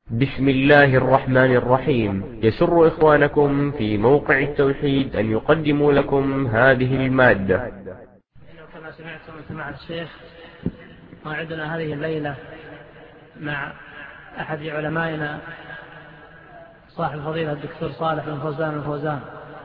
بسم الله الرحمن الرحيم. يسر إخوانكم في موقع التوحيد أن يقدموا لكم هذه المادة. كما سمعتم سماحة الشيخ، موعدنا هذه الليلة مع أحد علمائنا صاحب الفضيلة الدكتور صالح بن فوزان الفوزان.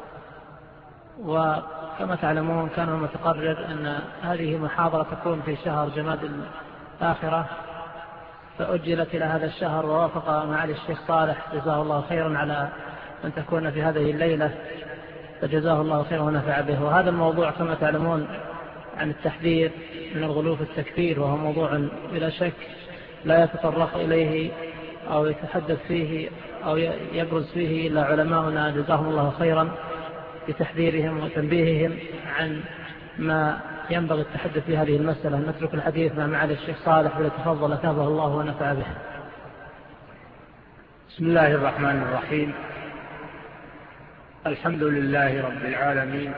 وكما تعلمون كان متقرر أن هذه محاضرة تكون في شهر جماد الآخرة، فأجلت إلى هذا الشهر، ووافق معالي الشيخ صالح جزاه الله خيرا على أن تكون في هذه الليلة، فجزاه الله خيرا ونفع به. وهذا الموضوع كما تعلمون عن التحذير من الغلو في التكفير، وهو موضوع بلا شك لا يتطرق إليه أو يتحدث فيه أو يبرز فيه إلا علماؤنا جزاهم الله خيرا بتحذيرهم وتنبيههم عن ما ينبغي التحدث في هذه المسألة. نترك الحديث مع معالي الشيخ صالح وليتفضل أثابه الله ونفع به. بسم الله الرحمن الرحيم. الحمد لله رب العالمين،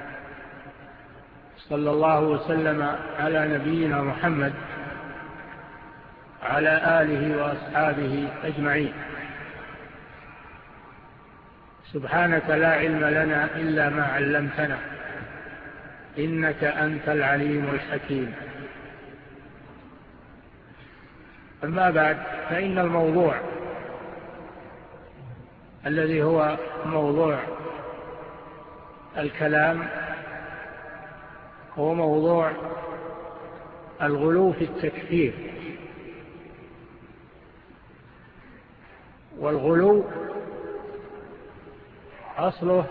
صلى الله وسلم على نبينا محمد على آله وأصحابه أجمعين. سبحانك لا علم لنا إلا ما علمتنا، إنك أنت العليم الحكيم. أما بعد، فإن الموضوع الذي هو موضوع الكلام هو موضوع الغلو في التكفير. والغلو أصله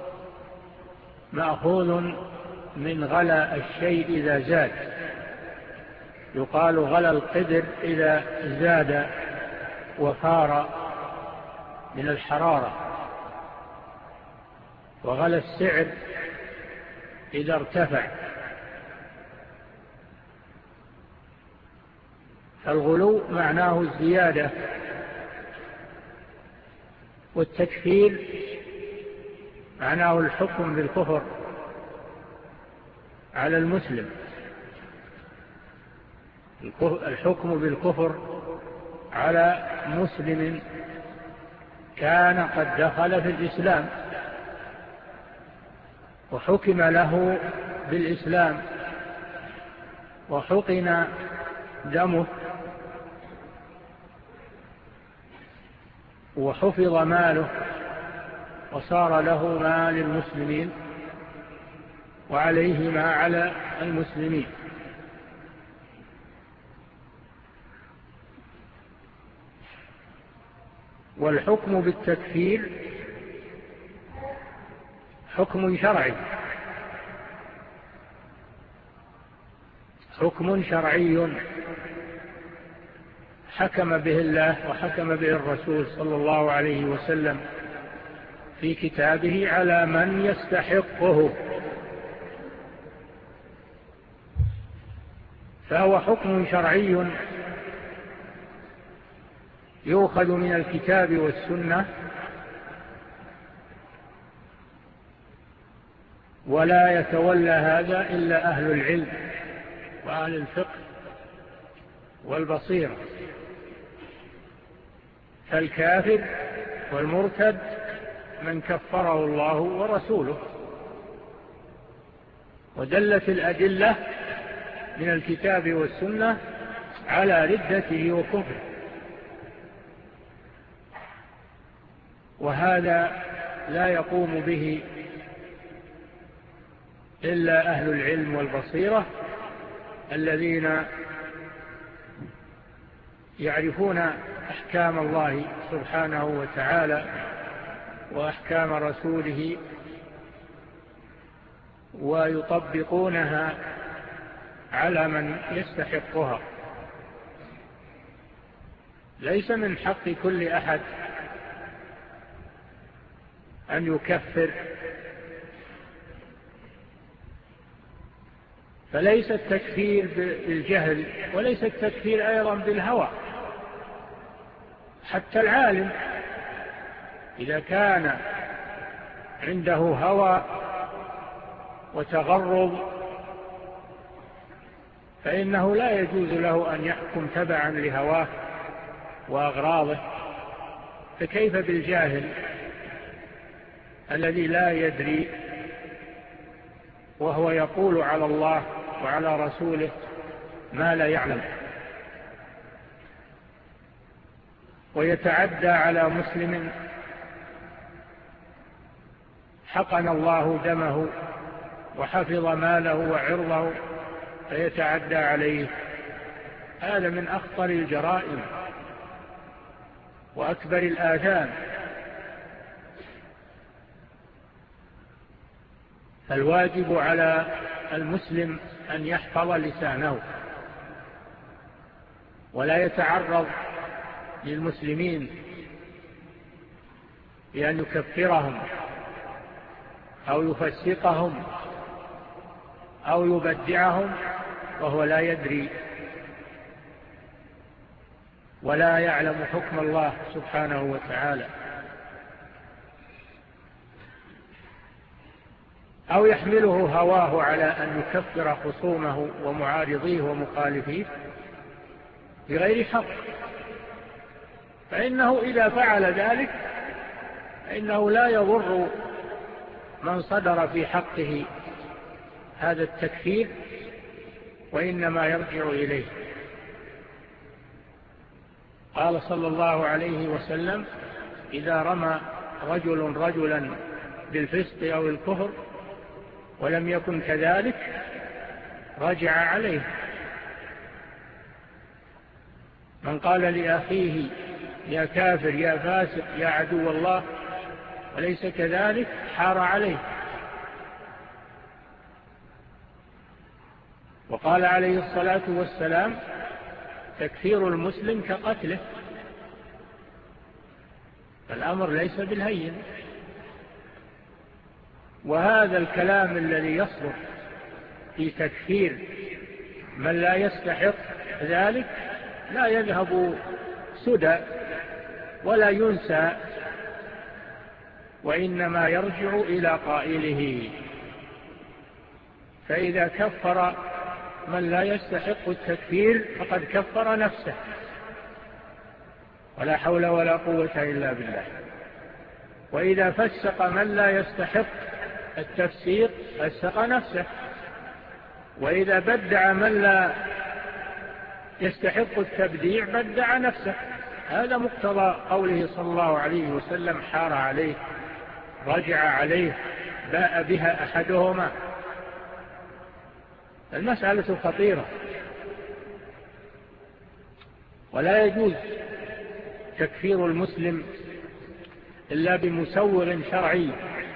مأخوذ من غلا الشيء إذا زاد، يقال غلا القدر إذا زاد وفار من الحرارة، وغلا السعر إذا ارتفع. فالغلو معناه الزيادة، والتكفير معناه الحكم بالكفر على المسلم، الحكم بالكفر على مسلم كان قد دخل في الإسلام وحكم له بالإسلام وحقن دمه وحفظ ماله وصار له ما للمسلمين وعليه ما على المسلمين. والحكم بالتكفير حكم شرعي، حكم شرعي حكم به الله وحكم به الرسول صلى الله عليه وسلم في كتابه على من يستحقه، فهو حكم شرعي يؤخذ من الكتاب والسنة، ولا يتولى هذا إلا أهل العلم وأهل الفقه والبصيرة. فالكافر والمرتد من كفره الله ورسوله، ودلت الأدلة من الكتاب والسنة على ردته وكفره، وهذا لا يقوم به إلا أهل العلم والبصيرة الذين يعرفون أحكام الله سبحانه وتعالى وأحكام رسوله ويطبقونها على من يستحقها. ليس من حق كل أحد أن يكفر، فليس التكفير بالجهل وليس التكفير أيضا بالهوى. حتى العالم إذا كان عنده هوى وتغرض فإنه لا يجوز له أن يحكم تبعا لهواه وأغراضه، فكيف بالجاهل الذي لا يدري وهو يقول على الله وعلى رسوله ما لا يعلم، ويتعدى على مسلم حقن الله دمه وحفظ ماله وعرضه فيتعدى عليه. هذا من أخطر الجرائم وأكبر الآثام. فالواجب على المسلم أن يحفظ لسانه ولا يتعرض للمسلمين بأن يكفرهم أو يفسقهم أو يبدعهم وهو لا يدري ولا يعلم حكم الله سبحانه وتعالى، أو يحمله هواه على أن يكفر خصومه ومعارضيه ومخالفيه بغير حق، فإنه إذا فعل ذلك فإنه لا يضر من صدر في حقه هذا التكفير، وإنما يرجع إليه. قال صلى الله عليه وسلم: إذا رمى رجل رجلا بالفسق أو الكفر ولم يكن كذلك رجع عليه. من قال لأخيه يا كافر يا فاسق يا عدو الله وليس كذلك حار عليه. وقال عليه الصلاة والسلام: تكفير المسلم كقتله. فالأمر ليس بالهين. وهذا الكلام الذي يصدر في تكفير من لا يستحق ذلك لا يذهب سدى ولا ينسى، وإنما يرجع إلى قائله. فإذا كفر من لا يستحق التكفير فقد كفر نفسه، ولا حول ولا قوة إلا بالله. وإذا فسق من لا يستحق التفسيق فسق نفسه، وإذا بدع من لا يستحق التبديع بدع نفسه. هذا مقتضى قوله صلى الله عليه وسلم: حار عليه، رجع عليه، باء بها أحدهما. المسألة خطيرة، ولا يجوز تكفير المسلم إلا بمسوغ شرعي.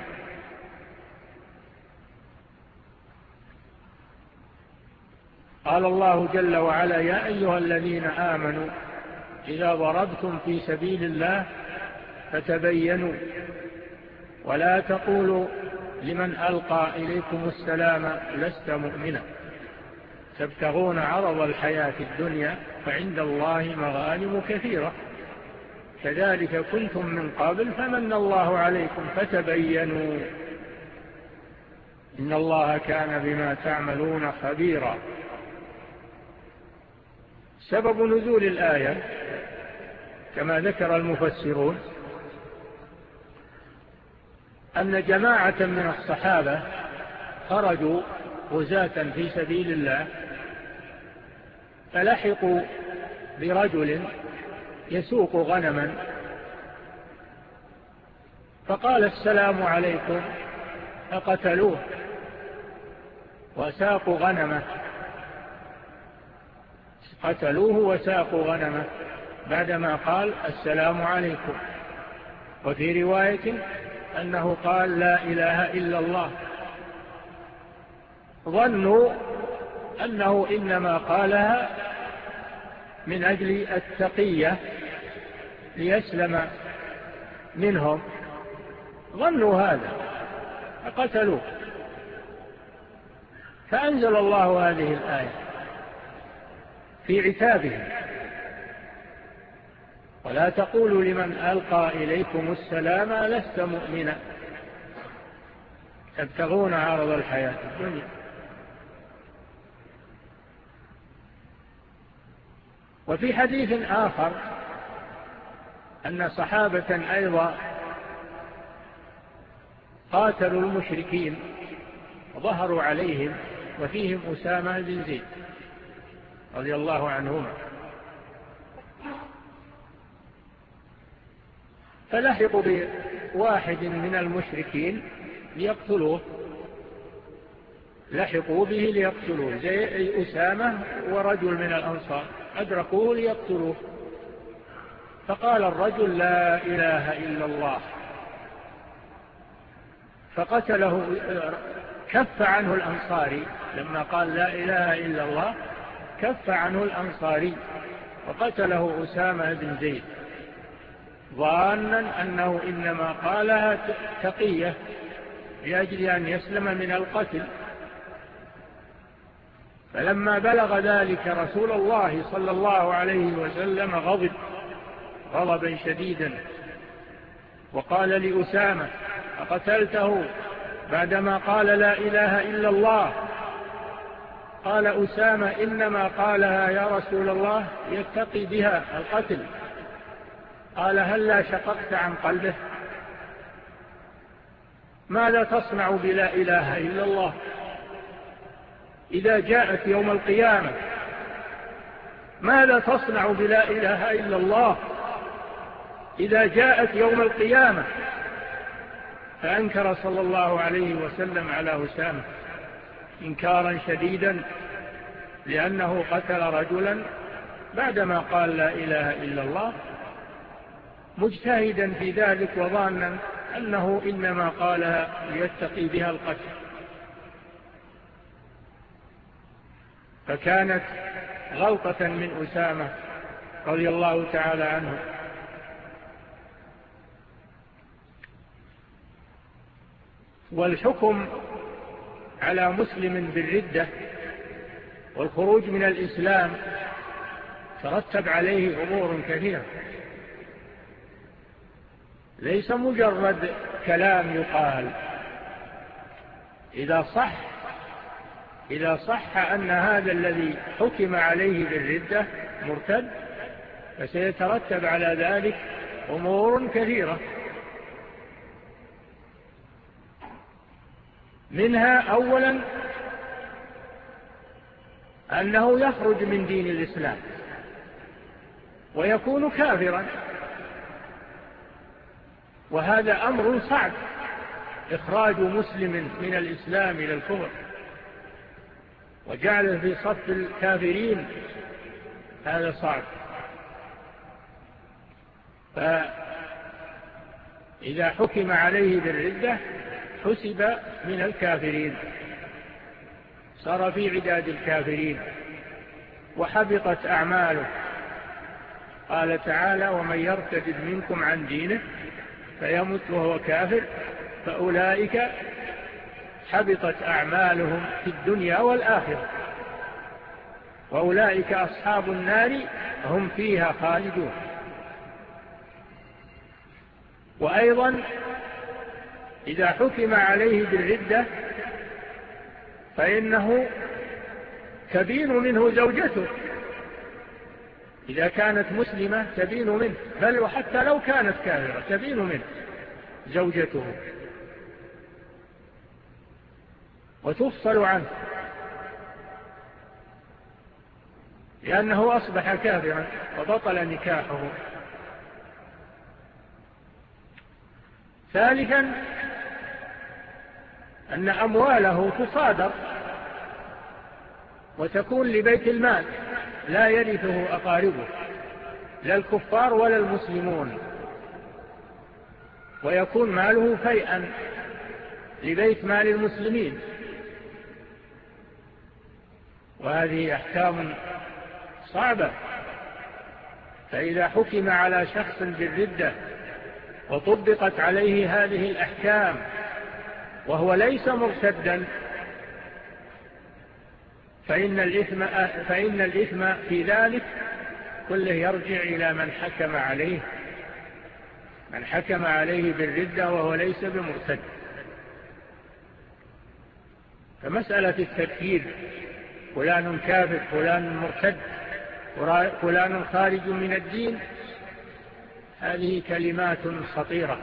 قال الله جل وعلا: يا أيها الذين آمنوا إذا ضربتم في سبيل الله فتبينوا ولا تقولوا لمن ألقى إليكم السلام لست مؤمنا تبتغون عرض الحياة الدنيا فعند الله مغانم كثيرة كذلك كنتم من قبل فمن الله عليكم فتبينوا إن الله كان بما تعملون خبيرا. سبب نزول الآية كما ذكر المفسرون أن جماعة من الصحابة خرجوا غزاة في سبيل الله فلحقوا برجل يسوق غنما فقال السلام عليكم فقتلوه وساقوا غنمه، قتلوه وساقوا غنمه بعدما قال السلام عليكم. وفي رواية أنه قال لا إله إلا الله، ظنوا أنه إنما قالها من أجل التقية ليسلم منهم، ظنوا هذا فقتلوه. فأنزل الله هذه الآية في عتابهم: ولا تقولوا لمن ألقى إليكم السلام لست مؤمنا تبتغون عرض الحياة الدنيا. وفي حديث آخر أن صحابة أيضا قاتلوا المشركين وظهروا عليهم، وفيهم أسامة بن زيد رضي الله عنهما، فلحقوا بواحد من المشركين ليقتلوه، لحقوا به ليقتلوه زي أسامة ورجل من الأنصار أدركوه ليقتلوه، فقال الرجل لا إله إلا الله، فقتله، كف عنه الأنصاري لما قال لا إله إلا الله، كف عنه الأنصاري وقتله أسامة بن زيد ظانا أنه إنما قالها تقية لأجل أن يسلم من القتل. فلما بلغ ذلك رسول الله صلى الله عليه وسلم غضب غضبا شديدا وقال لأسامة أقتلته بعدما قال لا إله إلا الله؟ قال أسامة إنما قالها يا رسول الله يتقي بها القتل. قال هل لا شققت عن قلبه؟ ماذا تصنع بلا إله إلا الله إذا جاءت يوم القيامة؟ ماذا تصنع بلا إله إلا الله إذا جاءت يوم القيامة؟ فأنكر صلى الله عليه وسلم على أسامة إنكارا شديدا، لأنه قتل رجلا بعدما قال لا إله إلا الله مجتهدا في ذلك وظانا أنه إنما قالها ليتقي بها القتل. فكانت غلطة من أسامة رضي الله تعالى عنه. والحكم على مسلم بالردة والخروج من الإسلام ترتب عليه أمور كثيرة، ليس مجرد كلام يقال. إذا صح أن هذا الذي حكم عليه بالردة مرتد فسيترتب على ذلك أمور كثيرة، منها أولا أنه يخرج من دين الإسلام ويكون كافرا، وهذا أمر صعب، إخراج مسلم من الإسلام إلى الكفر وجعله في صف الكافرين، هذا صعب. فإذا حكم عليه بالردة حسب من الكافرين، صار في عداد الكافرين وحبطت أعماله. قال تعالى ومن يرتد منكم عن دينه فيمت وهو كافر فأولئك حبطت أعمالهم في الدنيا والآخرة وأولئك أصحاب النار هم فيها خالدون. وأيضا إذا حكم عليه بالردة فإنه تبين منه زوجته، إذا كانت مسلمة تبين منه، بل وحتى لو كانت كافرة تبين منه زوجته وتفصل عنه، لأنه أصبح كافرا وبطل نكاحه. ثالثا أن أمواله تصادر وتكون لبيت المال لا يرثه أقاربه لا الكفار ولا المسلمون، ويكون ماله فيئا لبيت مال المسلمين. وهذه أحكام صعبة. فإذا حكم على شخص بالردة وطبقت عليه هذه الأحكام وهو ليس مرتدا فإن الإثم في ذلك كله يرجع إلى من حكم عليه بالردة وهو ليس بمرتد. فمسألة التكفير فلان كافر فلان مرتد فلان خارج من الدين هذه كلمات خطيرة،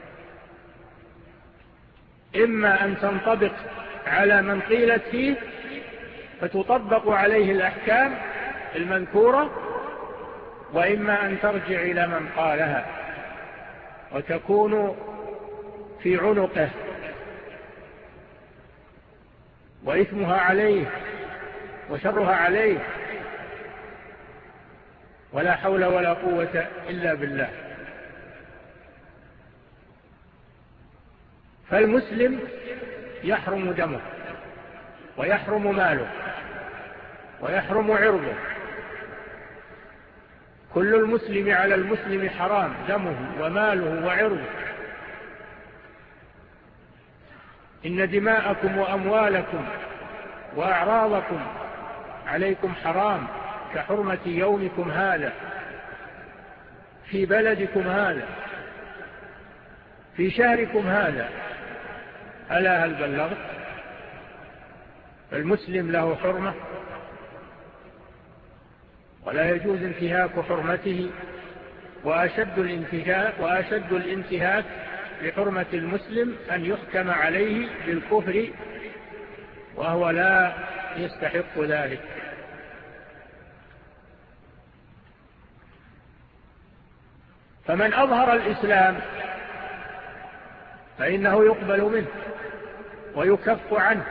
إما أن تنطبق على من قيلت فيه فتطبق عليه الأحكام المذكورة، وإما أن ترجع إلى من قالها وتكون في عنقه وإثمها عليه وشرها عليه، ولا حول ولا قوة إلا بالله. فالمسلم يحرم دمه ويحرم ماله ويحرم عرضه. كل المسلم على المسلم حرام، دمه وماله وعرضه. إن دماءكم وأموالكم وأعراضكم عليكم حرام كحرمة يومكم هذا في بلدكم هذا في شهركم هذا. ألا هل بلغت؟ المسلم له حرمة ولا يجوز انتهاك حرمته، وأشد الانتهاك لحرمة المسلم أن يحكم عليه بالكفر وهو لا يستحق ذلك. فمن أظهر الإسلام فإنه يقبل منه ويكف عنه،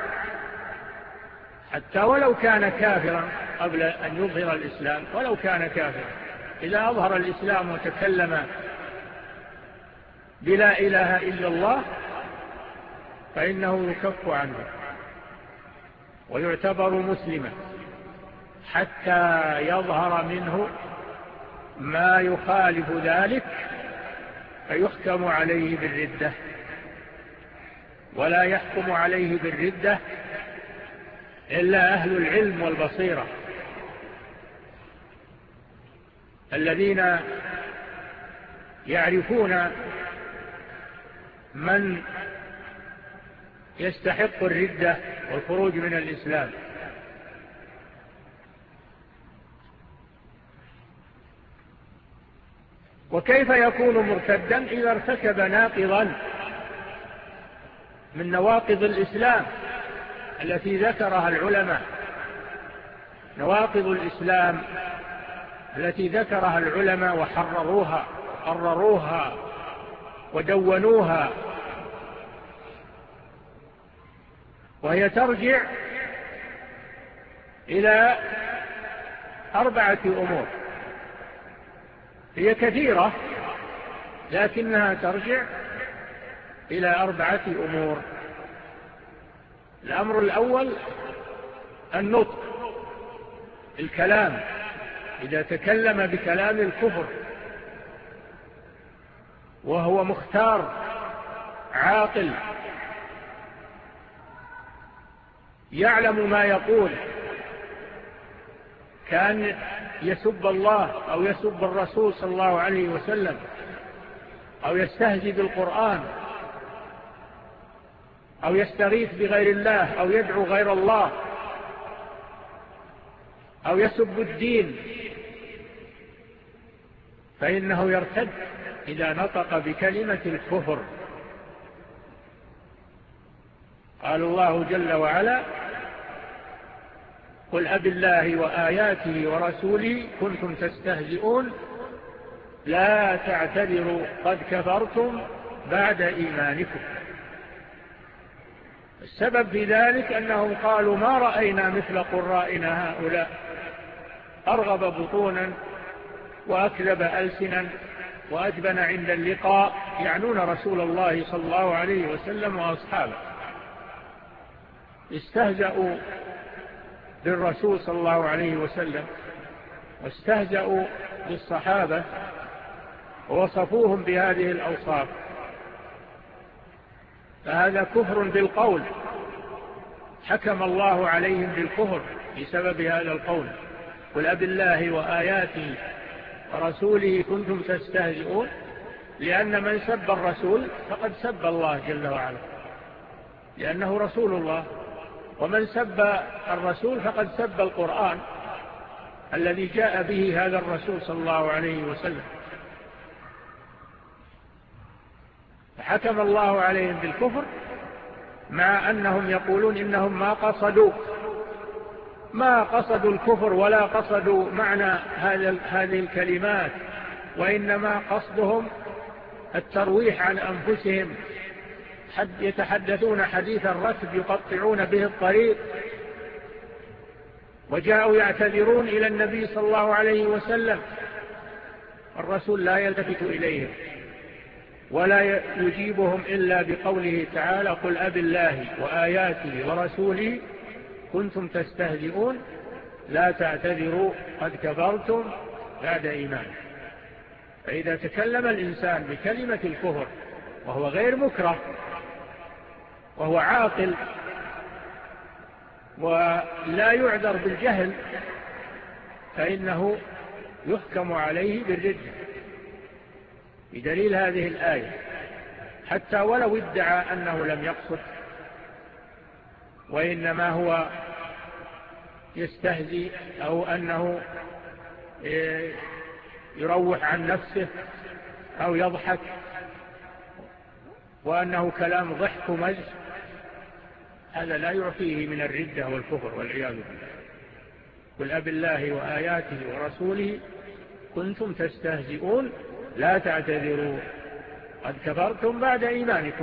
حتى ولو كان كافرا قبل أن يظهر الإسلام، ولو كان كافرا إذا أظهر الإسلام وتكلم بلا إله إلا الله فإنه يكف عنه ويعتبر مسلما حتى يظهر منه ما يخالف ذلك فيحكم عليه بالردة. ولا يحكم عليه بالردة إلا أهل العلم والبصيرة الذين يعرفون من يستحق الردة والخروج من الإسلام. وكيف يكون مرتدا إذا ارتكب ناقضا من نواقض الإسلام التي ذكرها العلماء؟ نواقض الإسلام التي ذكرها العلماء وحرروها ودونوها، وهي ترجع إلى 4 أمور. هي كثيرة لكنها ترجع إلى 4 أمور. الأمر الأول النطق، الكلام، إذا تكلم بكلام الكفر وهو مختار عاقل يعلم ما يقول، كان يسب الله أو يسب الرسول صلى الله عليه وسلم أو يستهزئ بالقرآن أو يستغيث بغير الله أو يدعو غير الله أو يسب الدين، فإنه يرتد إذا نطق بكلمة الكفر. قال الله جل وعلا: قل أبالله وآياته ورسوله كنتم تستهزئون لا تعتذروا قد كفرتم بعد إيمانكم. السبب في ذلك أنهم قالوا: ما رأينا مثل قرائنا هؤلاء، أرغب بطونا وأكذب ألسنا وأجبن عند اللقاء، يعنون رسول الله صلى الله عليه وسلم وأصحابه. استهزأوا بالرسول صلى الله عليه وسلم واستهزأوا بالصحابة ووصفوهم بهذه الأوصاف، فهذا كفر بالقول، حكم الله عليهم بالكفر بسبب هذا القول. قل أبالله وآياته ورسوله كنتم تستهزئون، لأن من سب الرسول فقد سب الله جل وعلا، لأنه رسول الله، ومن سب الرسول فقد سب القرآن الذي جاء به هذا الرسول صلى الله عليه وسلم. حكم الله عليهم بالكفر مع أنهم يقولون إنهم ما قصدوا الكفر ولا قصدوا معنى هذه الكلمات، وإنما قصدهم الترويح عن أنفسهم، يتحدثون حديث الركب يقطعون به الطريق، وجاءوا يعتذرون إلى النبي صلى الله عليه وسلم، الرسول لا يلتفت إليهم ولا يجيبهم إلا بقوله تعالى: قل أبالله وآياته ورسوله كنتم تستهزئون لا تعتذروا قد كفرتم بعد إيمانكم. فإذا تكلم الإنسان بكلمة الكفر وهو غير مكره وهو عاقل ولا يعذر بالجهل فإنه يحكم عليه بالردة بدليل هذه الآية، حتى ولو ادعى أنه لم يقصد وإنما هو يستهزئ أو أنه يروح عن نفسه أو يضحك وأنه كلام ضحك ومزح، هذا لا يعفيه من الردة والكفر والعياذ بالله. قل أبالله وآياته ورسوله كنتم تستهزئون لا تعتذروا قد كفرتم بعد إيمانكم.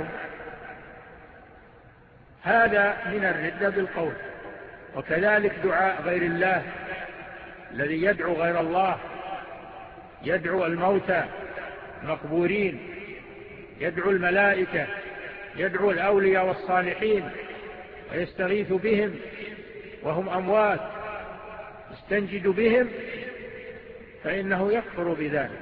هذا من الردة بالقول. وكذلك دعاء غير الله، الذي يدعو غير الله، يدعو الموتى المقبورين، يدعو الملائكة، يدعو الأولياء والصالحين ويستغيث بهم وهم أموات، يستنجد بهم، فإنه يكفر بذلك.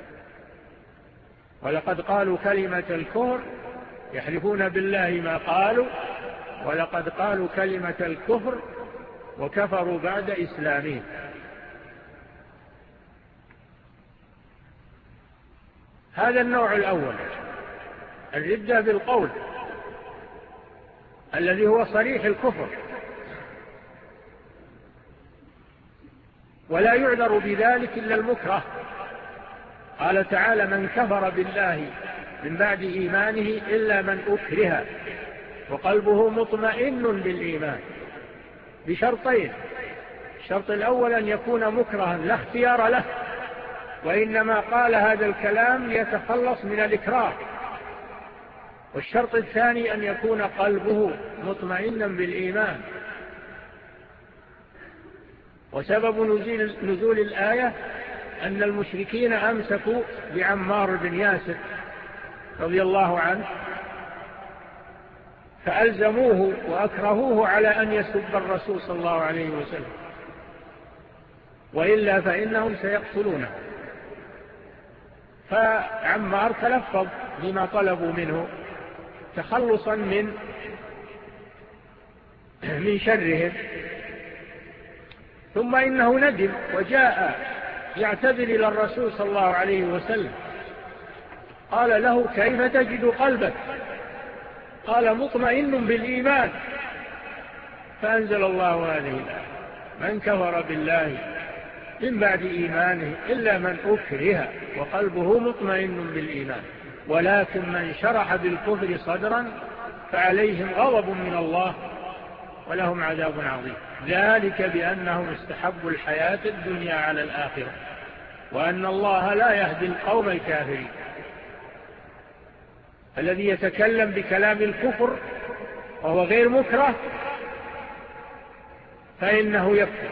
ولقد قالوا كلمة الكفر، يحلفون بالله ما قالوا، ولقد قالوا كلمة الكفر وكفروا بعد إسلامهم. هذا النوع الأول، الردة بالقول الذي هو صريح الكفر، ولا يعذر بذلك إلا المكره. قال تعالى: من كفر بالله من بعد إيمانه إلا من أكره وقلبه مطمئن بالإيمان، بشرطين: الشرط الأول أن يكون مكرها لا اختيار له، وإنما قال هذا الكلام ليتخلص من الإكراه، والشرط الثاني أن يكون قلبه مطمئنا بالإيمان. وسبب نزول الآية أن المشركين أمسكوا بعمار بن ياسر رضي الله عنه، فألزموه وأكرهوه على أن يسب الرسول صلى الله عليه وسلم، وإلا فإنهم سيقتلونه. فعمار تلفظ بما طلبوا منه تخلصا من شرهم، ثم إنه ندم وجاء يعتذر إلى الرسول صلى الله عليه وسلم، قال له: كيف تجد قلبك؟ قال: مطمئن بالإيمان. فأنزل الله هذه الآية: من كفر بالله من بعد إيمانه إلا من أكره وقلبه مطمئن بالإيمان، ولكن من شرح بالكفر صدرا فعليهم غضب من الله ولهم عذاب عظيم، ذلك بأنهم استحبوا الحياة الدنيا على الآخرة وأن الله لا يهدي القوم الكافرين. الذي يتكلم بكلام الكفر وهو غير مكره فإنه يكفر.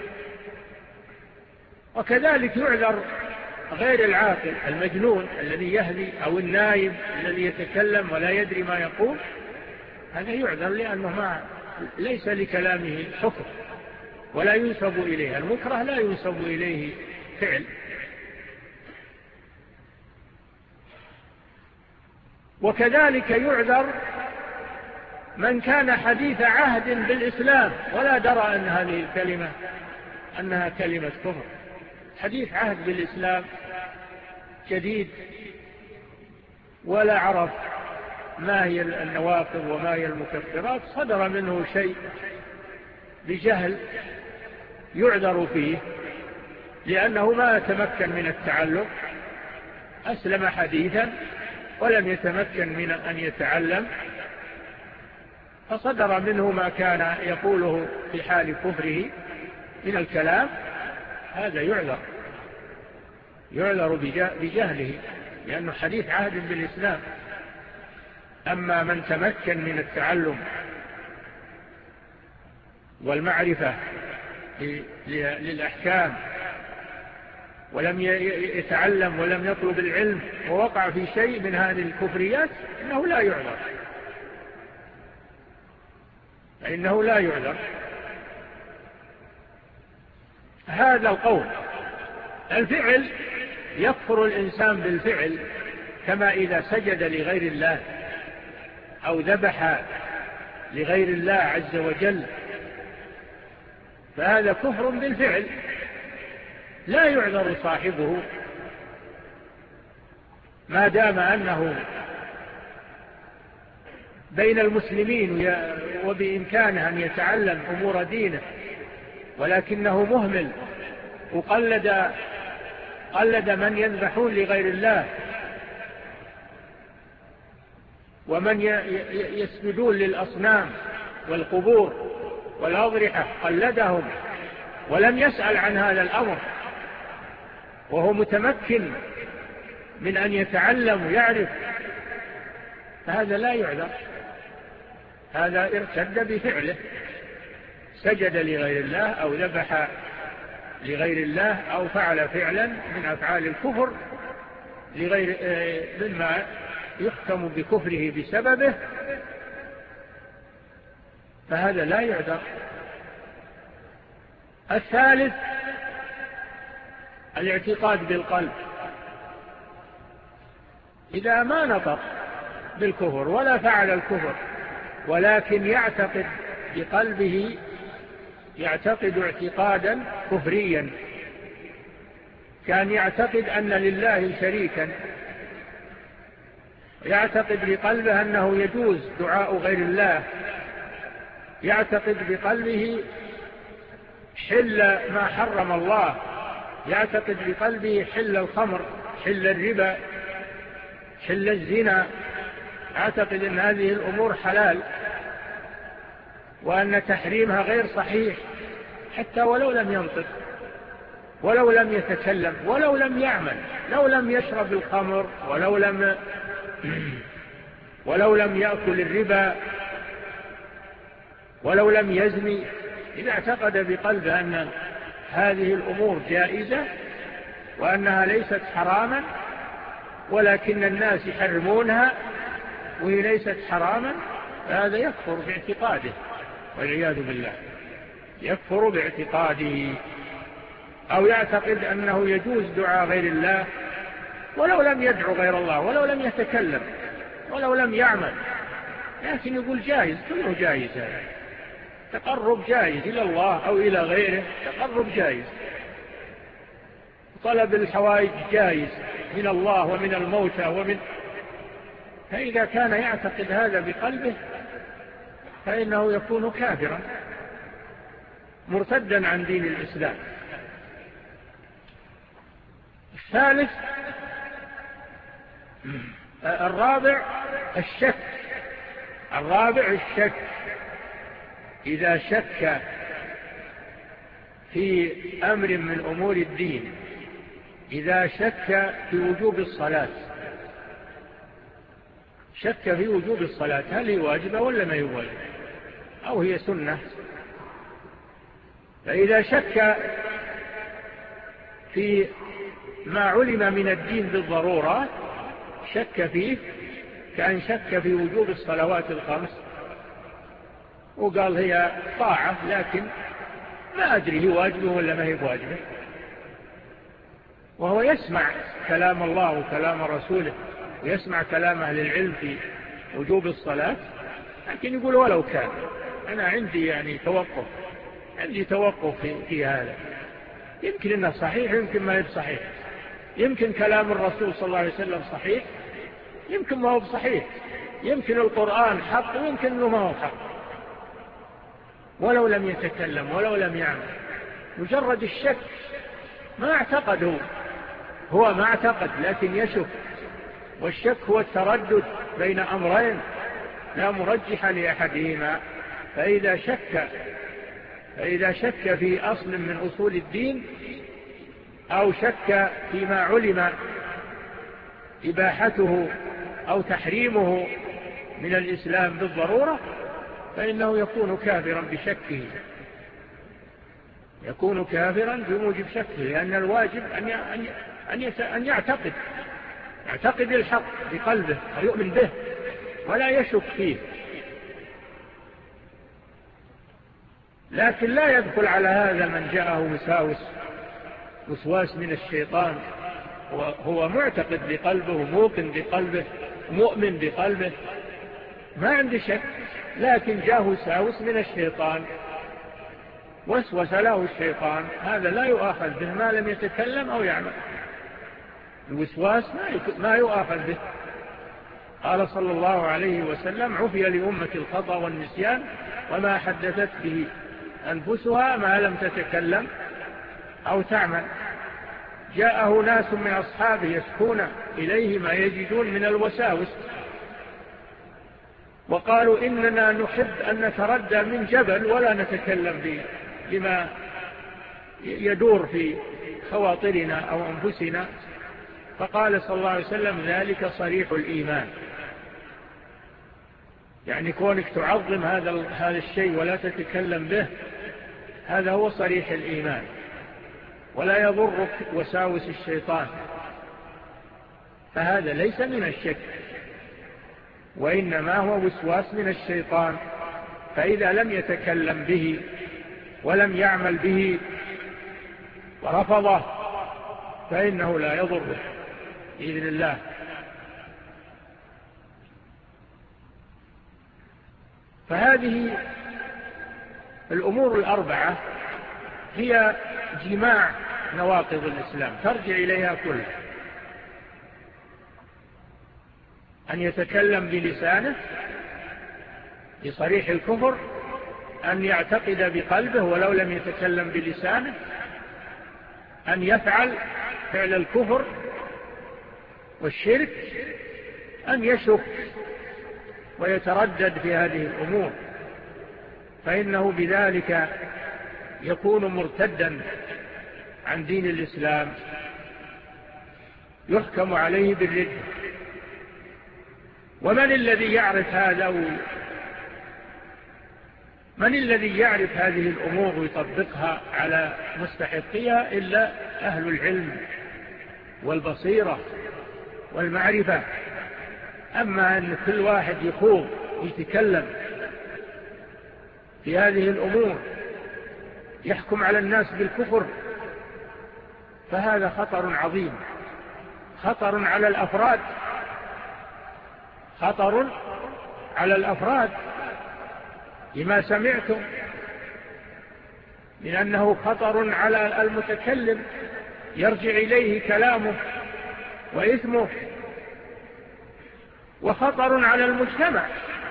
وكذلك يعذر غير العاقل المجنون الذي يهدي، أو النائم الذي يتكلم ولا يدري ما يقول، هذا يعذر لأنه ليس لكلامه حكم ولا ينسب إليه. المكره لا ينسب إليه فعل. وكذلك يعذر من كان حديث عهد بالإسلام ولا درى أن هذه الكلمة أنها كلمة كفر، حديث عهد بالإسلام جديد ولا عرف ما هي النواقض وما هي المكفرات، صدر منه شيء بجهل يعذر فيه لأنه ما تمكن من التعلم، أسلم حديثا ولم يتمكن من أن يتعلم فصدر منه ما كان يقوله في حال كفره من الكلام، هذا يعذر بجهله، لأنه حديث عهد بالإسلام. أما من تمكن من التعلم والمعرفة للأحكام ولم يتعلم ولم يطلب العلم ووقع في شيء من هذه الكفريات فإنه لا يعذر. هذا القول. الفعل يكفر الإنسان بالفعل، كما إذا سجد لغير الله أو ذبح لغير الله عز وجل، فهذا كفر بالفعل لا يعذر صاحبه ما دام أنه بين المسلمين وبإمكانه أن يتعلم أمور دينه، ولكنه مهمل وقلد من يذبحون لغير الله ومن يسجدون للأصنام والقبور والأضرحة، قلدهم ولم يسأل عن هذا الأمر، وهو متمكن من أن يتعلم ويعرف، فهذا لا يعذر. هذا ارتد بفعله، سجد لغير الله أو ذبح لغير الله أو فعل فعلا من أفعال الكفر لغير مما يختم بكفره بسببه، فهذا لا يعذر. الثالث الاعتقاد بالقلب. إذا ما نطق بالكفر ولا فعل الكفر ولكن يعتقد بقلبه، يعتقد اعتقادا كفريا، كان يعتقد أن لله شريكا، يعتقد بقلبه أنه يجوز دعاء غير الله، يعتقد بقلبه حل ما حرم الله، يعتقد بقلبه حل الخمر، حل الربا، حل الزنا، يعتقد أن هذه الأمور حلال وأن تحريمها غير صحيح، حتى ولو لم ينطق ولو لم يتكلم ولو لم يعمل، لو لم يشرب الخمر ولو لم يأكل الربا ولو لم يزني، إذا اعتقد بقلبه أن هذه الأمور جائزة وأنها ليست حراما ولكن الناس يحرمونها وهي ليست حراما، فهذا يكفر باعتقاده والعياذ بالله، يكفر باعتقاده. أو يعتقد أنه يجوز دعاء غير الله ولو لم يدعو غير الله ولو لم يتكلم ولو لم يعمل، لكن يقول جائز، كله جائز، هذا تقرب جائز إلى الله أو إلى غيره، تقرب جائز، طلب الحوائج جائز من الله ومن الموتى فإذا كان يعتقد هذا بقلبه فإنه يكون كافرا مرتدا عن دين الإسلام. الثالث الرابع الشك. إذا شك في أمر من أمور الدين، إذا شك في وجوب الصلاة، شك في وجوب الصلاة هل هي واجبة ولا ما هي واجبة أو هي سنة، فإذا شك في ما علم من الدين بالضرورة شك فيه، كأن شك في وجوب الصلوات الخمس وقال هي طاعة لكن ما أدري هي واجبة ولا ما هي واجبة، وهو يسمع كلام الله وكلام رسوله ويسمع كلام أهل العلم في وجوب الصلاة، لكن يقول ولو كان أنا عندي توقف في هذا، يمكن إنه صحيح يمكن ما هو صحيح، يمكن كلام الرسول صلى الله عليه وسلم صحيح يمكن ما هو صحيح، يمكن القرآن حق ويمكن إنه ما هو حق، ولو لم يتكلم ولو لم يعمل، مجرد الشك ما اعتقد، هو ما اعتقد لكن يشك والشك هو التردد بين أمرين لا مرجح لأحدهما. فإذا شك في أصل من أصول الدين أو شك فيما علم إباحته أو تحريمه من الإسلام بالضرورة فإنه يكون كافرا بشكه، يكون كافرا بموجب شكه، لأن الواجب أن يعتقد الحق بقلبه ويؤمن به ولا يشك فيه. لكن لا يدخل على هذا من جاءه وسواس من الشيطان وهو معتقد بقلبه وموقن بقلبه مؤمن بقلبه ما عنده شك، لكن جاءه وساوس من الشيطان، وسوس له الشيطان، هذا لا يؤاخذ به ما لم يتكلم أو يعمل. الوسواس ما يؤاخذ به. قال صلى الله عليه وسلم: عفي لأمة الخطأ والنسيان وما حدثت به أنفسها ما لم تتكلم أو تعمل. جاءه ناس من أصحابه يشكون إليه ما يجدون من الوساوس وقالوا: إننا نحب أن نتردى من جبل ولا نتكلم به لما يدور في خواطرنا أو أنفسنا. فقال صلى الله عليه وسلم: ذلك صريح الإيمان، يعني كونك تعظم هذا الشيء ولا تتكلم به هذا هو صريح الإيمان، ولا يضرك وساوس الشيطان، فهذا ليس من الشك وإنما هو وسواس من الشيطان. فإذا لم يتكلم به ولم يعمل به ورفضه فإنه لا يضره بإذن الله. فهذه الأمور الأربعة هي جماع نواقض الإسلام ترجع إليها كلها: أن يتكلم بلسانه بصريح الكفر، أن يعتقد بقلبه ولو لم يتكلم بلسانه، أن يفعل فعل الكفر والشرك، أن يشك ويتردد في هذه الأمور، فإنه بذلك يكون مرتدا عن دين الإسلام يحكم عليه بالردة. ومن الذي يعرف هذا؟ من الذي يعرف هذه الأمور ويطبقها على مستحقيها إلا أهل العلم والبصيرة والمعرفة. أما أن كل واحد يخوض ويتكلم في هذه الأمور يحكم على الناس بالكفر فهذا خطر عظيم، خطر على الأفراد، خطر على الأفراد لما سمعتم من أنه خطر على المتكلم يرجع إليه كلامه وإثمه، وخطر على المجتمع،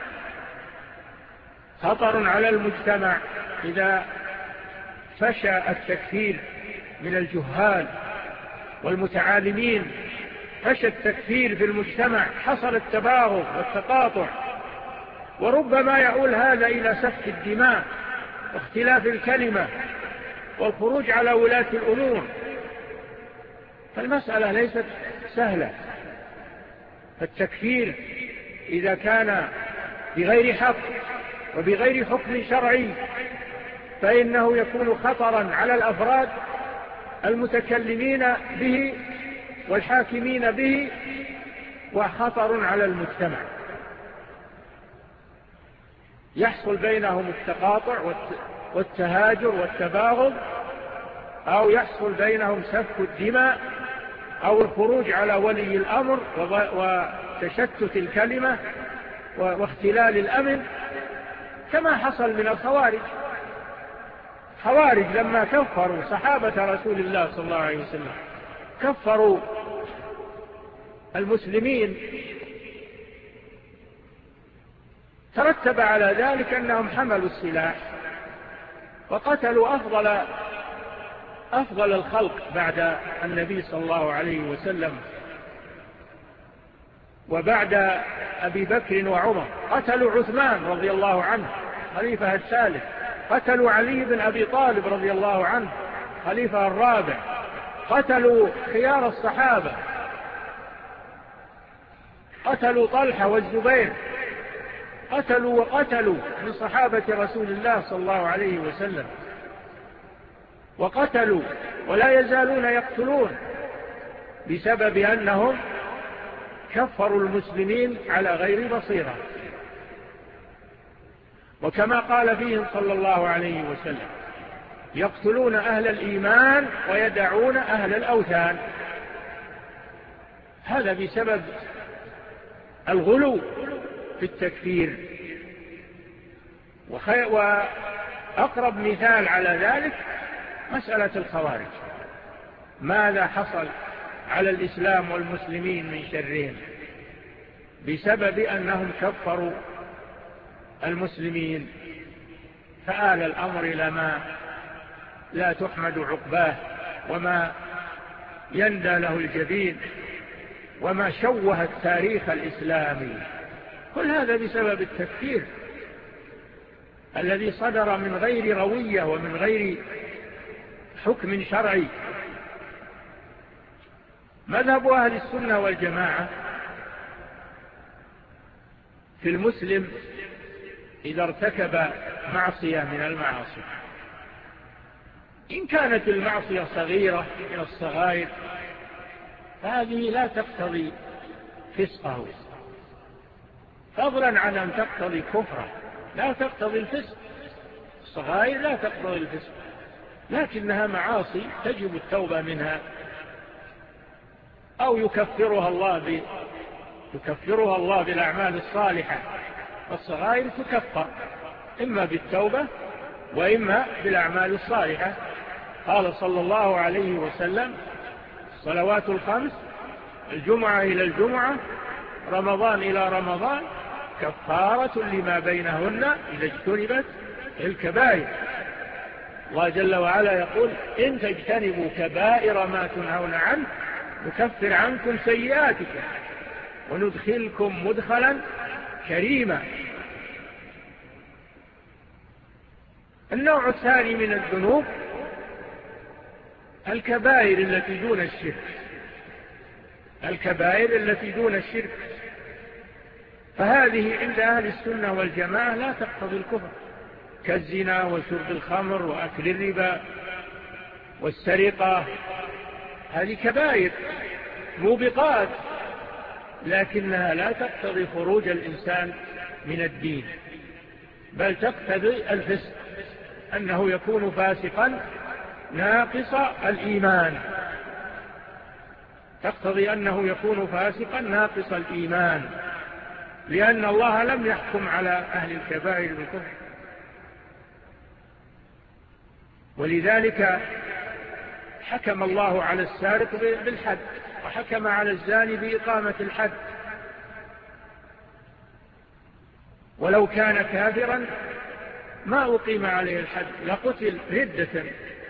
خطر على المجتمع إذا فشى التكفير من الجهال والمتعالمين، فشى التكفير في المجتمع، حصل التباغض والتقاطع، وربما يؤول هذا إلى سفك الدماء واختلاف الكلمة والخروج على ولاة الأمور. فالمسألة ليست سهلة. فالتكفير إذا كان بغير حق وبغير حكم شرعي فإنه يكون خطرا على الأفراد المتكلمين به والحاكمين به، وخطر على المجتمع، يحصل بينهم التقاطع والتهاجر والتباغض، أو يحصل بينهم سفك الدماء أو الخروج على ولي الأمر وتشتت الكلمة واختلال الأمن، كما حصل من الخوارج. خوارج لما كفروا صحابة رسول الله صلى الله عليه وسلم، كفروا المسلمين، ترتب على ذلك أنهم حملوا السلاح وقتلوا أفضل الخلق بعد النبي صلى الله عليه وسلم، وبعد أبي بكر وعمر قتلوا عثمان رضي الله عنه خليفة الثالث، قتلوا علي بن أبي طالب رضي الله عنه خليفة الرابع، قتلوا خيار الصحابة، قتلوا طلحة والزبير، قتلوا وقتلوا من صحابة رسول الله صلى الله عليه وسلم، وقتلوا ولا يزالون يقتلون بسبب أنهم كفروا المسلمين على غير بصيرة. وكما قال فيهم صلى الله عليه وسلم: يقتلون أهل الإيمان ويدعون أهل الأوثان. هذا بسبب الغلو في التكفير. وأقرب مثال على ذلك مسألة الخوارج. ماذا حصل على الإسلام والمسلمين من شرهم؟ بسبب أنهم كفروا المسلمين، فآل الأمر إلى ما لا تحمد عقباه، وما يندى له الجبين، وما شوه التاريخ الإسلامي. كل هذا بسبب التكفير الذي صدر من غير روية ومن غير حكم شرعي. مذهب أهل السنة والجماعة في المسلم إذا ارتكب معصية من المعاصي، إن كانت المعصية صغيرة من الصغائر فهذه لا تقتضي فسقه، فضلا عن أن تقتضي كفره، لا تقتضي الفسق. الصغائر لا تقتضي الفسق، لكنها معاصي تجب التوبة منها، أو يكفرها الله بالأعمال الصالحة. الصغائر تكفر إما بالتوبة وإما بالأعمال الصالحة. قال صلى الله عليه وسلم: الصلوات الخمس، الجمعة إلى الجمعة، رمضان إلى رمضان، كفارة لما بينهن إذا اجتنبت الكبائر. الله جل وعلا يقول: إن تجتنبوا كبائر ما تنهون عنه نكفر عنكم سيئاتكم وندخلكم مدخلا كريما. النوع الثاني من الذنوب الكبائر التي دون الشرك، الكبائر التي دون الشرك، فهذه عند أهل السنة والجماعة لا تقتضي الكفر، كالزنا وشرب الخمر وأكل الربا والسرقة. هذه كبائر موبقات، لكنها لا تقتضي خروج الإنسان من الدين، بل تقتضي الفسق، أنه يكون فاسقا ناقص الإيمان، تقتضي أنه يكون فاسقا ناقص الإيمان، لأن الله لم يحكم على أهل الكبائر بالكفر. ولذلك حكم الله على السارق بالحد، وحكم على الزاني بإقامة الحد، ولو كان كافرا ما أقيم عليه الحد لقتل ردة.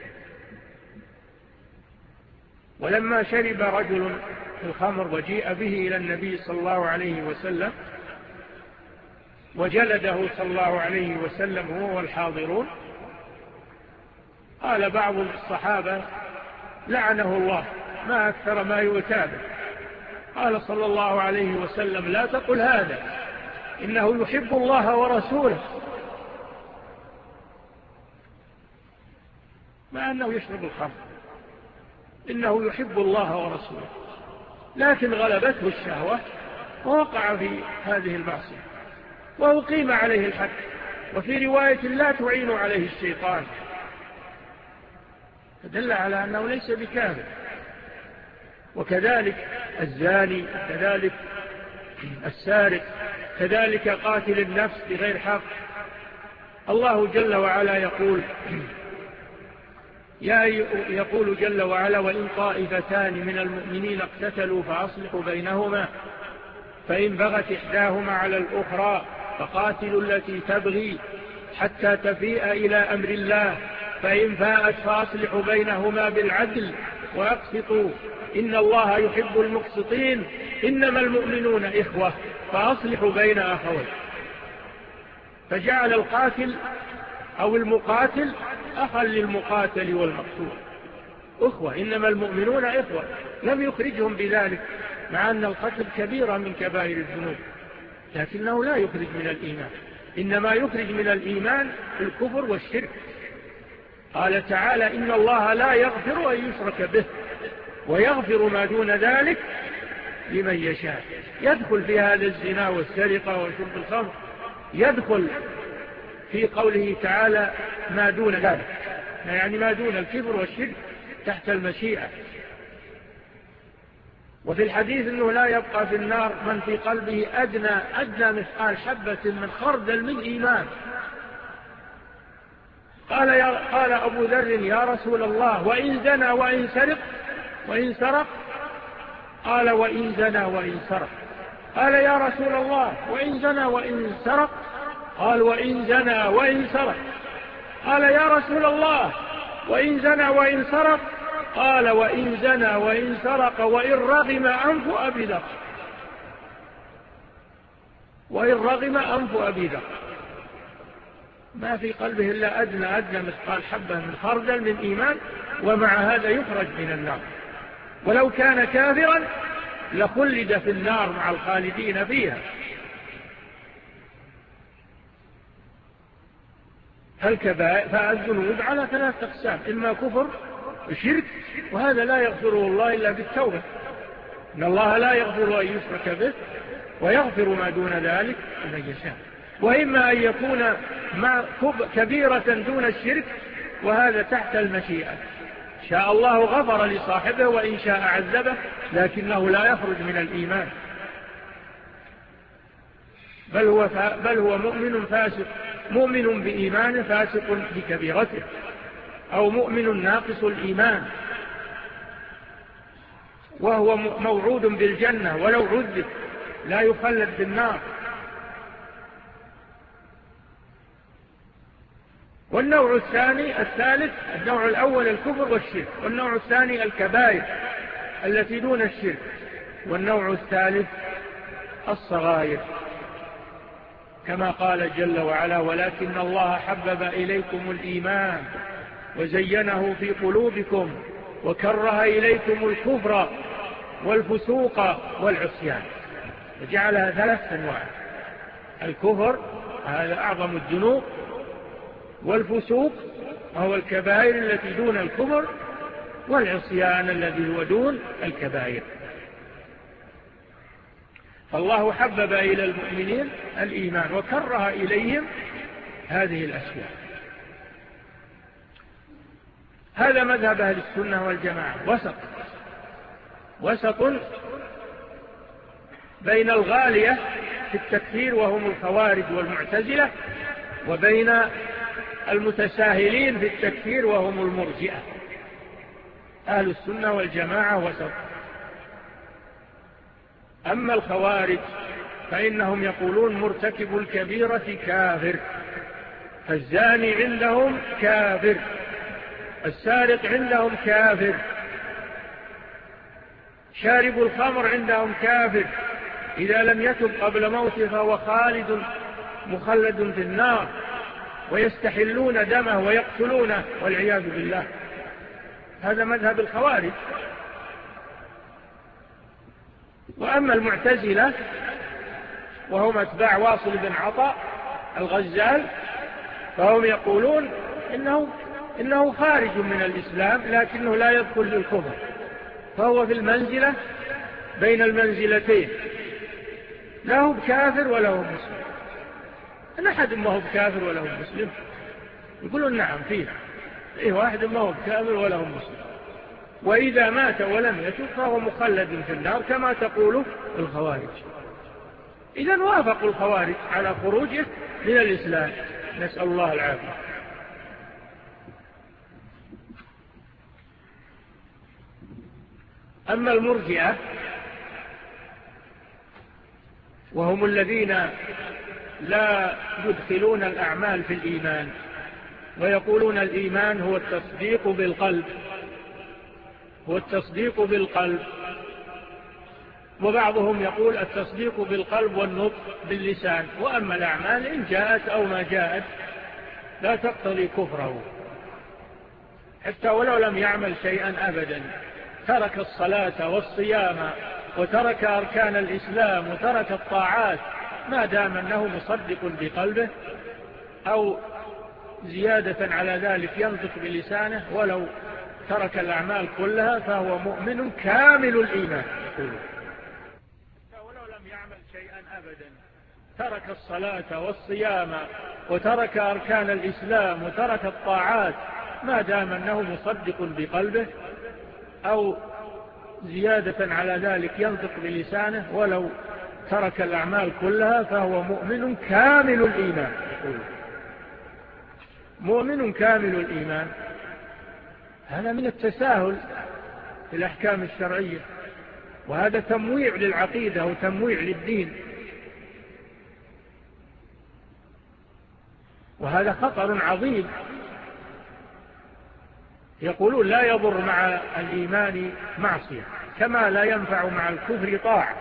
ولما شرب رجل الخمر وجيء به إلى النبي صلى الله عليه وسلم وجلده صلى الله عليه وسلم هو والحاضرون، قال بعض الصحابة: لعنه الله، ما أكثر ما يتابع. قال صلى الله عليه وسلم: لا تقل هذا، إنه يحب الله ورسوله، مع أنه يشرب الخمر، إنه يحب الله ورسوله، لكن غلبته الشهوة ووقع في هذه المعصية وأقيم عليه الحد. وفي رواية: لا تعين عليه الشيطان، فدل على أنه ليس بكافر. وكذلك الزاني، كذلك السارق، كذلك قاتل النفس بغير حق. الله جل وعلا يقول جل وعلا: وإن طائفتان من المؤمنين اقتتلوا فأصلحوا بينهما، فإن بغت إحداهما على الأخرى فقاتلوا التي تبغي حتى تفيء إلى أمر الله، فإن فاءت فأصلحوا بينهما بالعدل وأقسطوا إن الله يحب المقسطين. إنما المؤمنون إخوة فأصلحوا بين أخوين، فجعل القاتل أو المقاتل أخا للمقاتل والمقتول، أخوة، إنما المؤمنون إخوة، لم يخرجهم بذلك، مع أن القتل كبيرة من كبائر الذنوب، لكنه لا يخرج من الإيمان، إنما يخرج من الإيمان الكفر والشرك. قال تعالى: إن الله لا يغفر أن يشرك به ويغفر ما دون ذلك لمن يشاء. يدخل في هذا الزنا والسرقة وشرب الخمر، يدخل في قوله تعالى ما دون ذلك، يعني ما دون الكفر والشرك تحت المشيئة. وفي الحديث أنه لا يبقى في النار من في قلبه أدنى مثقال حبة من خردل من إيمان. قال أبو ذر: يا رسول الله، وإن زنى وإن سرق؟ قال: وإن زنى وإن سرق. قال: يا رسول الله، وإن زنى وإن سرق؟ قال: وإن زنى وإن سرق. قال: يا رسول الله، وإن زنى وإن سرق؟ قال: وإن زنى وإن سرق وإن رغم أنف أبي ذر. وإن رغم أنف أبي ذر، ما في قلبه إلا أدنى مثقال حبة من خردل من إيمان، ومع هذا يخرج من النار، ولو كان كافرا لخلد في النار مع الخالدين فيها. فالذنوب على 3 أقسام: إما كفر وشرك، وهذا لا يغفره الله إلا بالتوبة، إن الله لا يغفر أن يشرك به ويغفر ما دون ذلك لمن يشاء. وإما أن يكون كبيرة دون الشرك، وهذا تحت المشيئة، شاء الله غفر لصاحبه وإن شاء عذبه، لكنه لا يخرج من الإيمان، بل هو مؤمن فاسق، مؤمن بإيمان فاسق بكبيرته، أو مؤمن ناقص الإيمان، وهو موعود بالجنة ولو عذب لا يخلد في النار. والنوع الثالث، النوع الأول الكفر والشرك، والنوع الثاني الكبائر التي دون الشرك، والنوع الثالث الصغائر، كما قال جل وعلا: ولكن الله حبب إليكم الإيمان وزينه في قلوبكم وكره إليكم الكفر والفسوق والعصيان، وجعلها 3 أنواع: الكفر هذا أعظم الذنوب، والفسوق وهو الكبائر التي دون الكفر، والعصيان الذي هو دون الكبائر. فالله حبب إلى المؤمنين الإيمان وكره إليهم هذه الأشياء. هذا مذهب أهل السنة والجماعة، وسط بين الغالية في التكفير وهم الخوارج والمعتزلة، وبين المتساهلين في التكفير وهم المرجئة. أهل السنة والجماعة وسط. أما الخوارج فإنهم يقولون مرتكب الكبيرة كافر، فالزاني عندهم كافر، السارق عندهم كافر، شارب الخمر عندهم كافر، إذا لم يتب قبل موته فهو مخلد في النار، ويستحلون دمه ويقتلونه والعياذ بالله. هذا مذهب الخوارج. وأما المعتزلة وهم أتباع واصل بن عطاء الغزال، فهم يقولون إنه خارج من الإسلام لكنه لا يدخل للكفر، فهو في المنزلة بين المنزلتين، لا هو بكافر ولا هو مسلم. أن أحد ما هو بكافر ولا هو مسلم؟ يقولون نعم، فيه واحد ما هو بكافر ولا هو مسلم، وإذا مات ولم يتب فهو مخلد في النار كما تقول الخوارج. إذن وافقوا الخوارج على خروجه من الإسلام، نسأل الله العافية. أما المرجئة وهم الذين لا يدخلون الأعمال في الإيمان، ويقولون الإيمان هو التصديق بالقلب، وبعضهم يقول التصديق بالقلب والنطق باللسان، وأما الأعمال إن جاءت أو ما جاءت لا تقتضي كفره، حتى ولو لم يعمل شيئا أبدا، ترك الصلاة والصيام وترك أركان الإسلام وترك الطاعات، ما دام أنه مصدق بقلبه أو زيادة على ذلك ينطق بلسانه، ولو ترك الأعمال كلها فهو مؤمن كامل الإيمان. ولو لم يعمل شيئا أبدا، ترك الصلاة والصيام وترك أركان الإسلام وترك الطاعات، ما دام أنه مصدق بقلبه أو زيادة على ذلك ينطق بلسانه، ولو ترك الأعمال كلها فهو مؤمن كامل الإيمان. مؤمن كامل الإيمان، هذا من التساهل في الأحكام الشرعية، وهذا تمويع للعقيدة وتمويع للدين، وهذا خطر عظيم. يقولون لا يضر مع الإيمان معصية كما لا ينفع مع الكفر طاعة.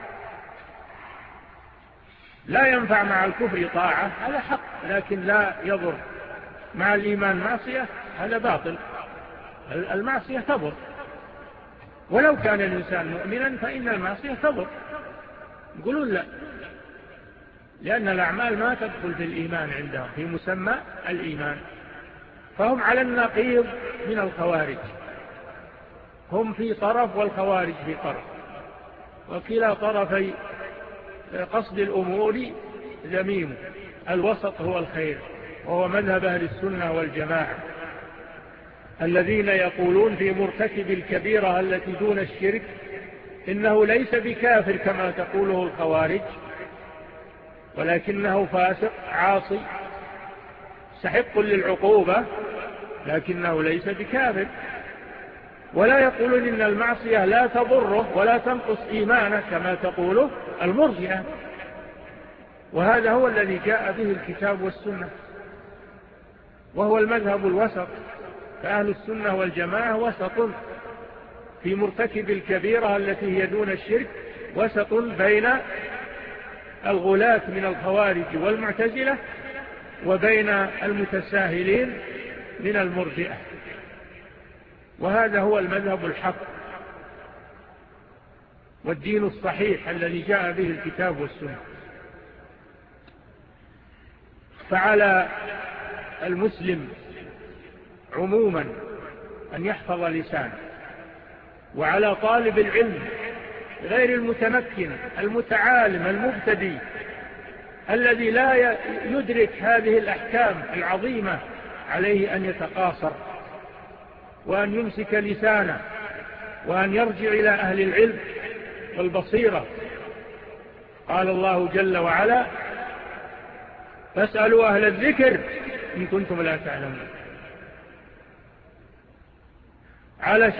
لا ينفع مع الكفر طاعة هذا حق، لكن لا يضر مع الإيمان معصية هذا باطل. المعصية تضر، ولو كان الإنسان مؤمنا فإن المعصية تضر. يقولون لا، لأن الأعمال ما تدخل في الإيمان عندهم في مسمى الإيمان، فهم على النقيض من الخوارج، هم في طرف والخوارج في طرف، وكلا طرفي قصد الأمور ذميم، الوسط هو الخير، وهو مذهب أهل السنة والجماعة الذين يقولون في مرتكب الكبيرة التي دون الشرك إنه ليس بكافر كما تقوله الخوارج، ولكنه فاسق عاصي سحق للعقوبة، لكنه ليس بكافر. ولا يقولون إن المعصية لا تضره ولا تنقص إيمانه كما تقوله المرجئة، وهذا هو الذي جاء به الكتاب والسنة، وهو المذهب الوسط. فأهل السنة والجماعة وسط في مرتكب الكبيرة التي هي دون الشرك، وسط بين الغلاة من الخوارج والمعتزلة وبين المتساهلين من المرجئة، وهذا هو المذهب الحق والدين الصحيح الذي جاء به الكتاب والسنة. فعلى المسلم عموما أن يحفظ لسانه، وعلى طالب العلم غير المتمكن المتعالم المبتدئ الذي لا يدرك هذه الأحكام العظيمة عليه أن يتقاصر وأن يمسك لسانه وأن يرجع إلى أهل العلم والبصيرة. قال الله جل وعلا: فاسألوا أهل الذكر إن كنتم لا تعلمون. على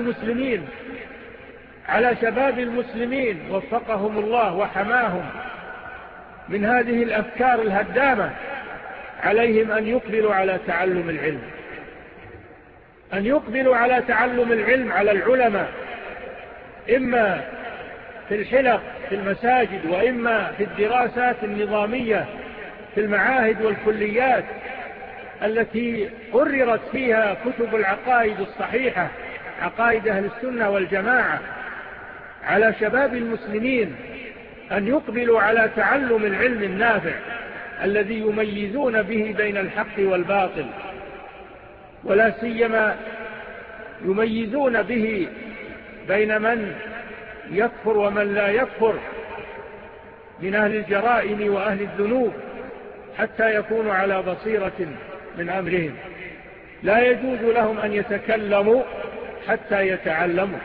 شباب المسلمين وفقهم الله وحماهم من هذه الأفكار الهدامة، عليهم أن يقبلوا على تعلم العلم، أن يقبلوا على تعلم العلم على العلماء، إما في الحلق في المساجد، وإما في الدراسات النظامية في المعاهد والكليات التي قررت فيها كتب العقائد الصحيحة، عقائد أهل السنة والجماعة. على شباب المسلمين أن يقبلوا على تعلم العلم النافع الذي يميزون به بين الحق والباطل، ولا سيما يميزون به بين من يكفر ومن لا يكفر من أهل الجرائم وأهل الذنوب، حتى يكونوا على بصيرة من أمرهم. لا يجوز لهم أن يتكلموا حتى يتعلمون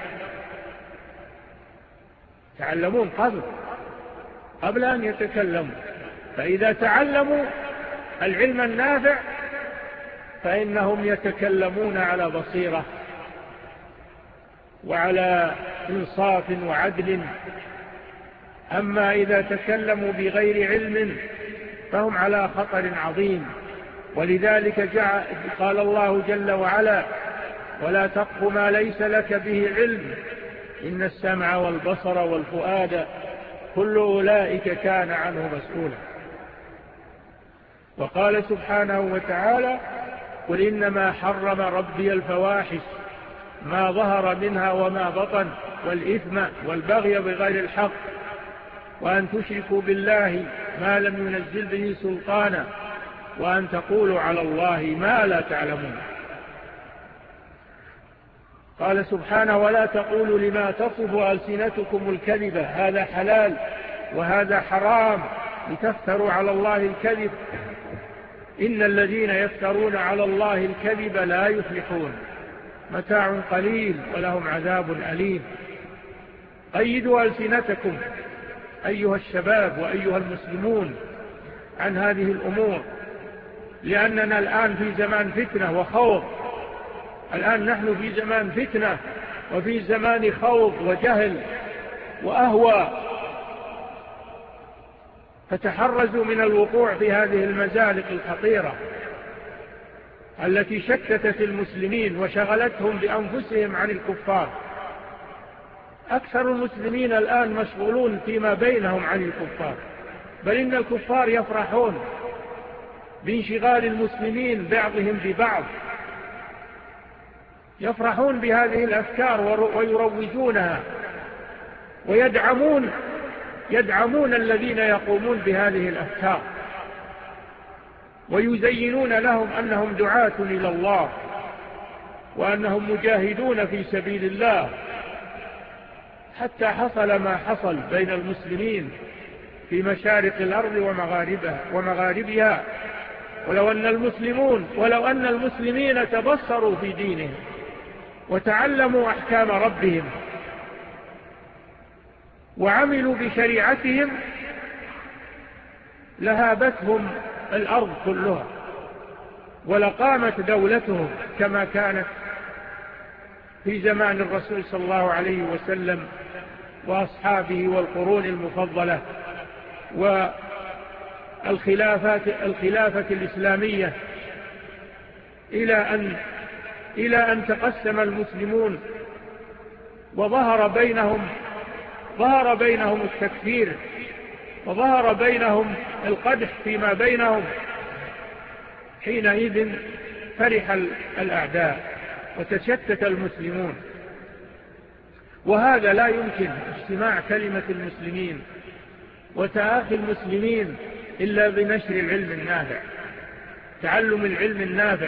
قبل أن يتكلموا، فإذا تعلموا العلم النافع فإنهم يتكلمون على بصيرة وعلى إنصاف وعدل. أما إذا تكلموا بغير علم فهم على خطر عظيم. ولذلك قال الله جل وعلا: ولا تقف ما ليس لك به علم إن السمع والبصر والفؤاد كل أولئك كان عنه مسؤولا. وقال سبحانه وتعالى: قل إنما حرم ربي الفواحش ما ظهر منها وما بطن والإثم والبغي بغير الحق وأن تشركوا بالله ما لم ينزل به سلطانا وأن تقولوا على الله ما لا تعلمون. قال سبحانه: ولا تقولوا لما تصف ألسنتكم الكذب هذا حلال وهذا حرام لتفتروا على الله الكذب إن الذين يفترون على الله الكذب لا يفلحون متاع قليل ولهم عذاب أليم. قيدوا ألسنتكم أيها الشباب وأيها المسلمون عن هذه الأمور، لأننا الآن في زمان فتنة وخوض. الآن نحن في زمان فتنة وفي زمان خوض وجهل وأهوى، فتحرزوا من الوقوع في هذه المزالق الخطيرة التي شتتت المسلمين وشغلتهم بأنفسهم عن الكفار. أكثر المسلمين الآن مشغولون فيما بينهم عن الكفار، بل إن الكفار يفرحون بانشغال المسلمين بعضهم ببعض، يفرحون بهذه الأفكار ويروجونها ويدعمون الذين يقومون بهذه الأفكار ويزينون لهم أنهم دعاة إلى الله وأنهم مجاهدون في سبيل الله، حتى حصل ما حصل بين المسلمين في مشارق الأرض ومغاربها. ولو أن المسلمين تبصروا في دينهم وتعلموا أحكام ربهم وعملوا بشريعتهم لهابتهم الأرض كلها ولقامت دولتهم كما كانت في زمان الرسول صلى الله عليه وسلم وأصحابه والقرون المفضلة والخلافة الإسلامية، إلى أن تقسم المسلمون وظهر بينهم التكفير وظهر بينهم القدح فيما بينهم. حينئذ فرح الأعداء وتشتت المسلمون، وهذا لا يمكن اجتماع كلمة المسلمين وتآخي المسلمين إلا بنشر العلم النافع، تعلم العلم النافع.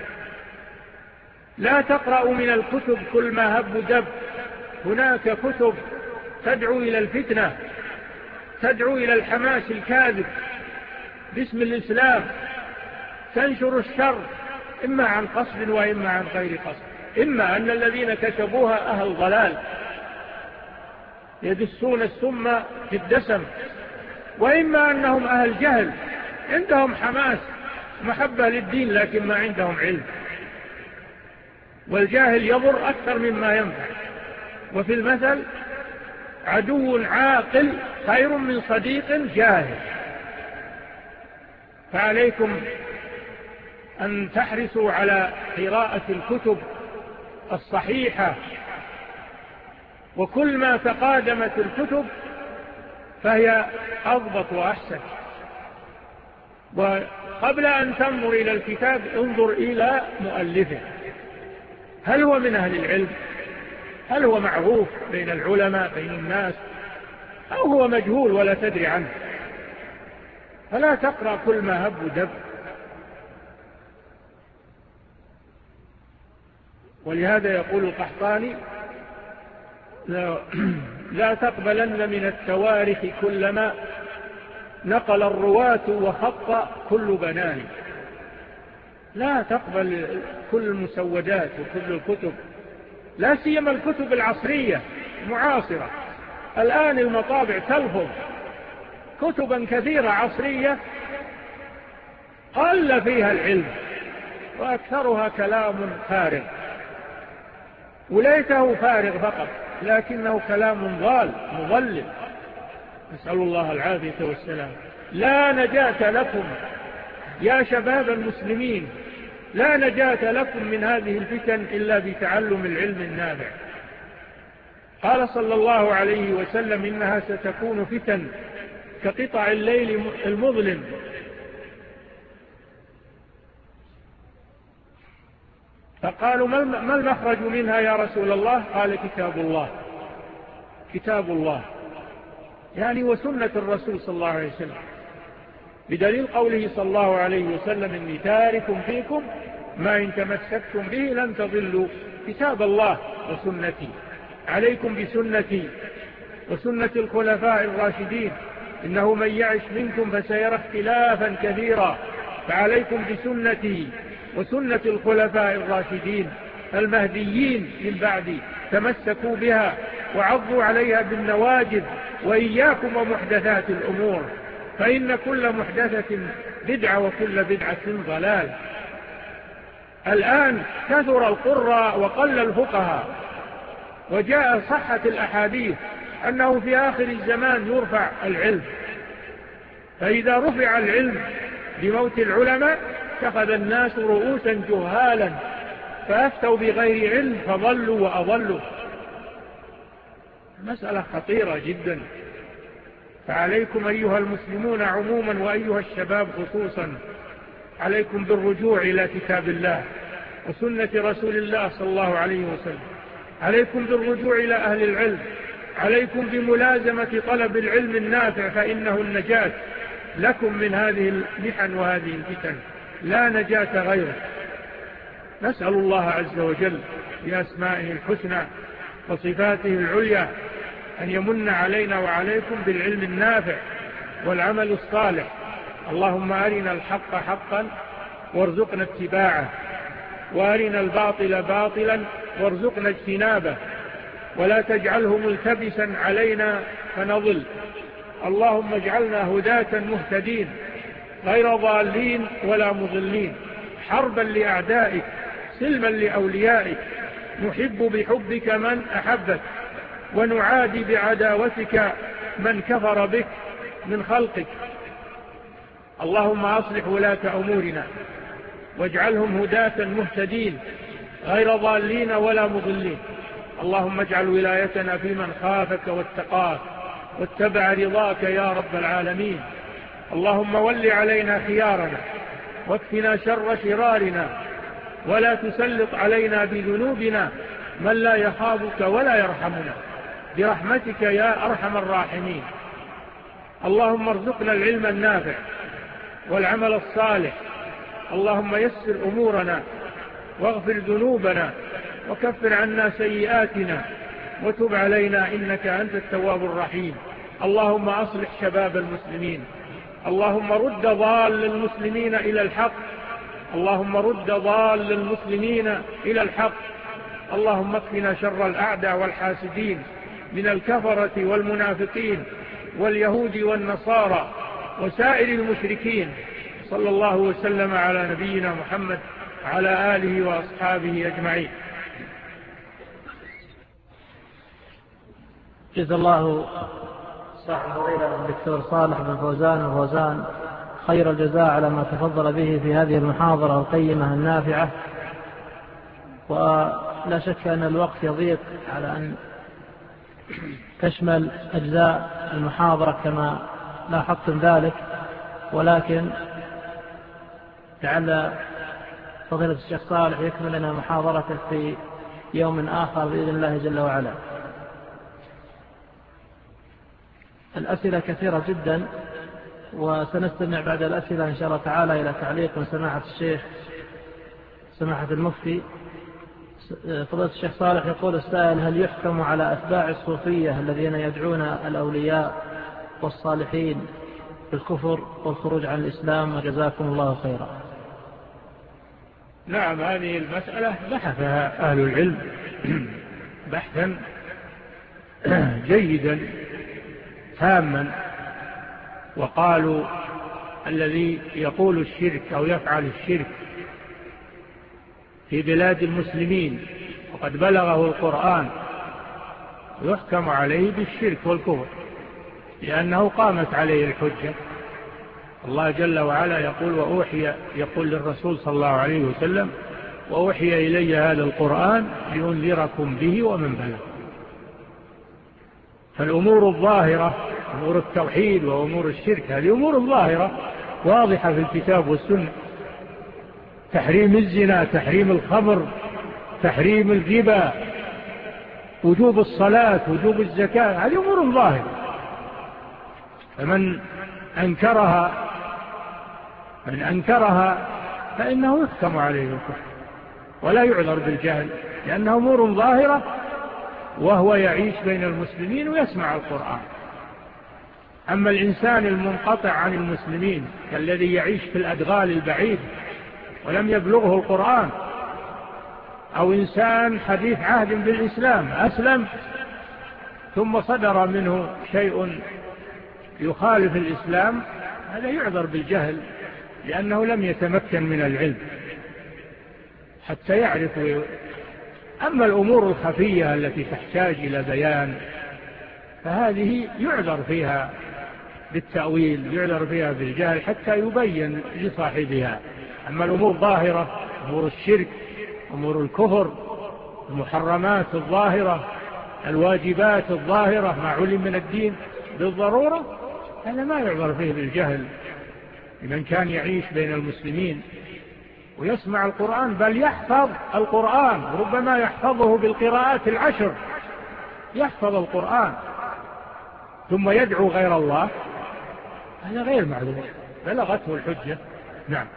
لا تقرأوا من الكتب كل ما هب دب، هناك كتب تدعو إلى الفتنة، تدعو إلى الحماس الكاذب باسم الإسلام، تنشر الشر إما عن قصد وإما عن غير قصد. إما أن الذين كتبوها أهل ضلال يدسون السم في الدسم، وإما أنهم أهل جهل عندهم حماس محبة للدين لكن ما عندهم علم، والجاهل يضر أكثر مما ينفع. وفي المثل: عدو عاقل خير من صديق جاهل. فعليكم أن تحرصوا على قراءة الكتب الصحيحة، وكل ما تقادمت الكتب فهي أضبط وأحسن. وقبل أن تنظر إلى الكتاب انظر إلى مؤلفه، هل هو من أهل العلم؟ هل هو معروف بين العلماء بين الناس، أو هو مجهول ولا تدري عنه؟ فلا تقرأ كل ما هب ودب. ولهذا يقول القحطاني: لا تقبلن من التوارث كلما نقل الرواة وخط كل بنان. لا تقبل كل المسودات وكل الكتب، لا سيما الكتب العصرية المعاصرة. الآن المطابع تلفظ كتبا كثيرة عصرية قل فيها العلم وأكثرها كلام فارغ، وليته فارغ فقط لكنه كلام ضال مضلل، نسأل الله العافية والسلام. لا نجاة لكم يا شباب المسلمين، لا نجاة لكم من هذه الفتن إلا بتعلم العلم النافع. قال صلى الله عليه وسلم إنها ستكون فتن كقطع الليل المظلم. فقالوا ما المخرج منها يا رسول الله؟ قال كتاب الله. كتاب الله يعني وسنة الرسول صلى الله عليه وسلم، بدليل قوله صلى الله عليه وسلم إني تارك فيكم ما إن تمسكتم به لن تضلوا كتاب الله وسنتي. عليكم بسنتي وسنة الخلفاء الراشدين، إنه من يعش منكم فسيرى اختلافا كثيرا، فعليكم بسنتي وسنة الخلفاء الراشدين المهديين من بعدي، تمسكوا بها وعضوا عليها بالنواجذ، وإياكم ومحدثات الأمور، فإن كل محدثة بدعة وكل بدعة ضلال. الآن كثر القراء وقل الفقهاء، وجاء صحة الأحاديث أنه في آخر الزمان يرفع العلم، فإذا رفع العلم بموت العلماء اتخذ الناس رؤوسا جهالا فأفتوا بغير علم فضلوا وأضلوا. مسألة خطيرة جدا. فعليكم أيها المسلمون عموما وأيها الشباب خصوصا، عليكم بالرجوع إلى كتاب الله وسنة رسول الله صلى الله عليه وسلم، عليكم بالرجوع إلى أهل العلم، عليكم بملازمة طلب العلم النافع، فإنه النجاة لكم من هذه المحن وهذه الفتن، لا نجاة غيره. نسأل الله عز وجل بأسمائه الحسنى وصفاته العليا أن يمن علينا وعليكم بالعلم النافع والعمل الصالح. اللهم أرنا الحق حقا وارزقنا اتباعه، وأرنا الباطل باطلا وارزقنا اجتنابه، ولا تجعله ملتبسا علينا فنضل. اللهم اجعلنا هداة مهتدين غير ضالين ولا مضلين، حربا لأعدائك سلما لأوليائك، نحب بحبك من أحبك ونعادي بعداوتك من كفر بك من خلقك. اللهم أصلح ولاة أمورنا واجعلهم هداة مهتدين غير ضالين ولا مضلين. اللهم اجعل ولايتنا في من خافك واتقاك واتبع رضاك يا رب العالمين. اللهم ول علينا خيارنا واكفنا شر شرارنا، ولا تسلط علينا بذنوبنا من لا يخافك ولا يرحمنا، برحمتك يا أرحم الراحمين. اللهم ارزقنا العلم النافع والعمل الصالح. اللهم يسر أمورنا واغفر ذنوبنا وكفر عنا سيئاتنا وتب علينا إنك أنت التواب الرحيم. اللهم أصلح شباب المسلمين، اللهم رد ضال المسلمين إلى الحق، اللهم رد ضال المسلمين إلى الحق. اللهم اكفنا شر الأعداء والحاسدين من الكفرة والمنافقين واليهود والنصارى وسائر المشركين. صلى الله وسلم على نبينا محمد وعلى آله وأصحابه أجمعين. جزا الله صاحب الفضيلة الدكتور صالح بن فوزان الفوزان خير الجزاء على ما تفضل به في هذه المحاضرة القيمة النافعة. ولا شك أن الوقت يضيق على أن تشمل أجزاء المحاضرة كما لاحظتم ذلك، ولكن لعل فضيلة الشيخ صالح يكمل لنا محاضرته في يوم آخر بإذن الله جل وعلا. الأسئلة كثيرة جدا، وسنستمع بعد الأسئلة إن شاء الله تعالى إلى تعليق من سماحة الشيخ سماحة المفتي. فضيلة الشيخ صالح يقول السائل: هل يحكم على أتباع الصوفية الذين يدعون الأولياء والصالحين بالكفر والخروج عن الإسلام؟ وجزاكم الله خيرا. نعم، هذه المسألة بحثها أهل العلم بحثا جيدا تاما، وقالوا الذي يقول الشرك أو يفعل الشرك في بلاد المسلمين وقد بلغه القرآن يحكم عليه بالشرك والكفر، لأنه قامت عليه الحجة. الله جل وعلا يقول للرسول صلى الله عليه وسلم: وأوحي إلي هذا القرآن لأنذركم به ومن بلغ. فالأمور الظاهرة أمور التوحيد وأمور الشرك هذه أمور ظاهرة واضحة في الكتاب والسنة، تحريم الزنا، تحريم الخمر، تحريم الربا، وجوب الصلاة، وجوب الزكاة، هذه أمور ظاهرة. فمن أنكرها فإنه يحكم عليه بالكفر ولا يعذر بالجهل، لأنها أمور ظاهرة وهو يعيش بين المسلمين ويسمع القرآن. أما الإنسان المنقطع عن المسلمين كالذي يعيش في الأدغال البعيد ولم يبلغه القرآن، أو إنسان حديث عهد بالإسلام أسلم ثم صدر منه شيء يخالف الإسلام، هذا يعذر بالجهل لأنه لم يتمكن من العلم حتى يعرف. أما الأمور الخفية التي تحتاج إلى بيان فهذه يعذر فيها بالتأويل، يعذر فيها بالجهل حتى يبين لصاحبها. أما الأمور الظاهرة، أمور الشرك، أمور الكفر، المحرمات الظاهرة، الواجبات الظاهرة، ما علم من الدين بالضرورة، هذا ما يعذر فيه بالجهل لمن كان يعيش بين المسلمين ويسمع القرآن، بل يحفظ القرآن، ربما يحفظه بالقراءات 10، يحفظ القرآن ثم يدعو غير الله، هذا غير معذور، بلغته الحجة. نعم.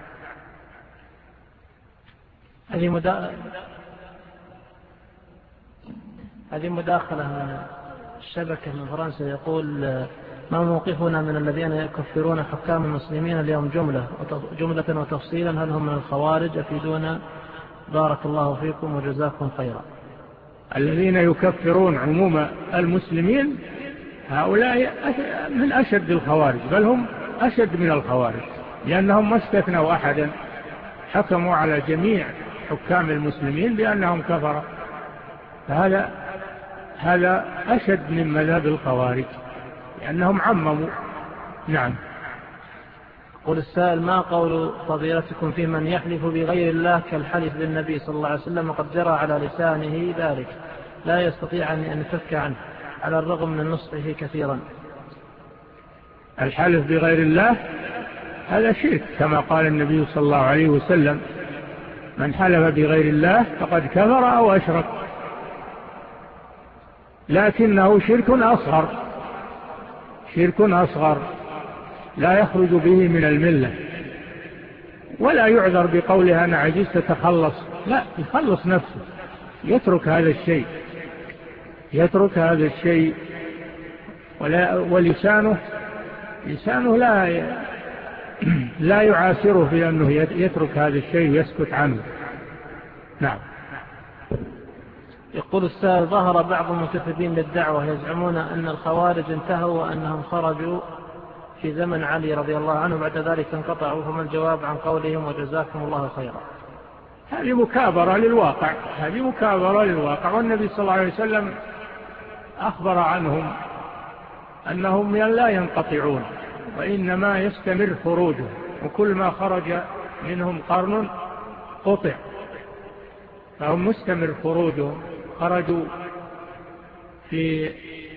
هذه مداخلة من الشبكة من فرنسا، يقول: ما موقفنا من الذين يكفرون حكام المسلمين اليوم جملة وتفصيلا؟ هل هم من الخوارج؟ أفيدونا بارك الله فيكم وجزاكم خيرا. الذين يكفرون عموم المسلمين هؤلاء من أشد الخوارج، بل هم أشد من الخوارج، لأنهم ما استثنوا أحدا، حكموا على جميع حكام المسلمين بأنهم كفروا، هذا أشد من مذهب الخوارج لأنهم عمموا. نعم. قل السائل: ما قول فضيلتكم في من يحلف بغير الله كالحلف بالنبي صلى الله عليه وسلم وقد جرى على لسانه ذلك لا يستطيع أن يفك عنه على الرغم من نصحه كثيرا؟ الحلف بغير الله هذا شرك، كما قال النبي صلى الله عليه وسلم: من حلف بغير الله فقد كفر أو أشرك، لكنه شرك أصغر لا يخرج به من الملة، ولا يعذر بقولها أنا عجزت تخلص، لا، يخلص نفسه، يترك هذا الشيء ولسانه لا يعاسره في أنه يترك هذا الشيء ويسكت عنه. نعم. يقول السائل: ظهر بعض المنتسبين للدعوة يزعمون أن الخوارج انتهوا وأنهم خرجوا في زمن علي رضي الله عنه بعد ذلك انقطعوا، فما الجواب عن قولهم وجزاكم الله خيرا؟ هذه مكابرة للواقع، والنبي صلى الله عليه وسلم أخبر عنهم أنهم لا ينقطعون وإنما يستمر خروجه، وكل ما خرج منهم قرن قطع، فهم مستمر خروجهم. خرجوا في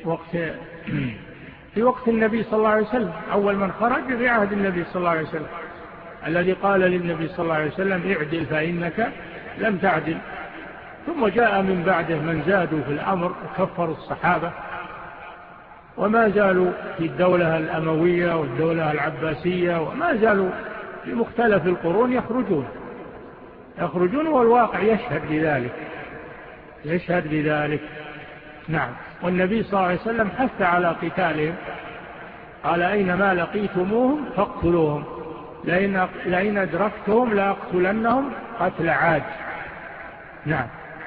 وقت النبي صلى الله عليه وسلم، أول من خرج في عهد النبي صلى الله عليه وسلم، الذي قال للنبي صلى الله عليه وسلم: اعدل فإنك لم تعدل. ثم جاء من بعده من زادوا في الأمر وكفروا الصحابة، وما زالوا في الدولة الأموية والدولة العباسية، وما زالوا في مختلف القرون يخرجون والواقع يشهد بذلك. نعم. والنبي صلى الله عليه وسلم حث على قتالهم، قال: أينما لقيتموهم فاقتلوهم، لئن أدركتهم لأقتلنهم قتل عاد. نعم.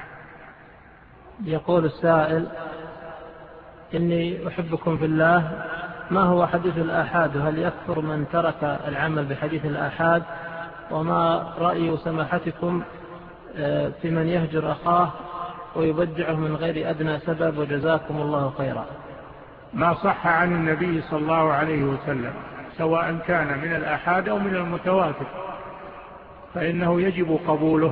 يقول السائل: إني أحبكم في الله، ما هو حديث الآحاد؟ هل يكفر من ترك العمل بحديث الآحاد؟ وما رأي سماحتكم في من يهجر أخاه ويبدعه من غير أدنى سبب؟ وجزاكم الله خيرا. ما صح عن النبي صلى الله عليه وسلم سواء كان من الآحاد أو من المتواتر فإنه يجب قبوله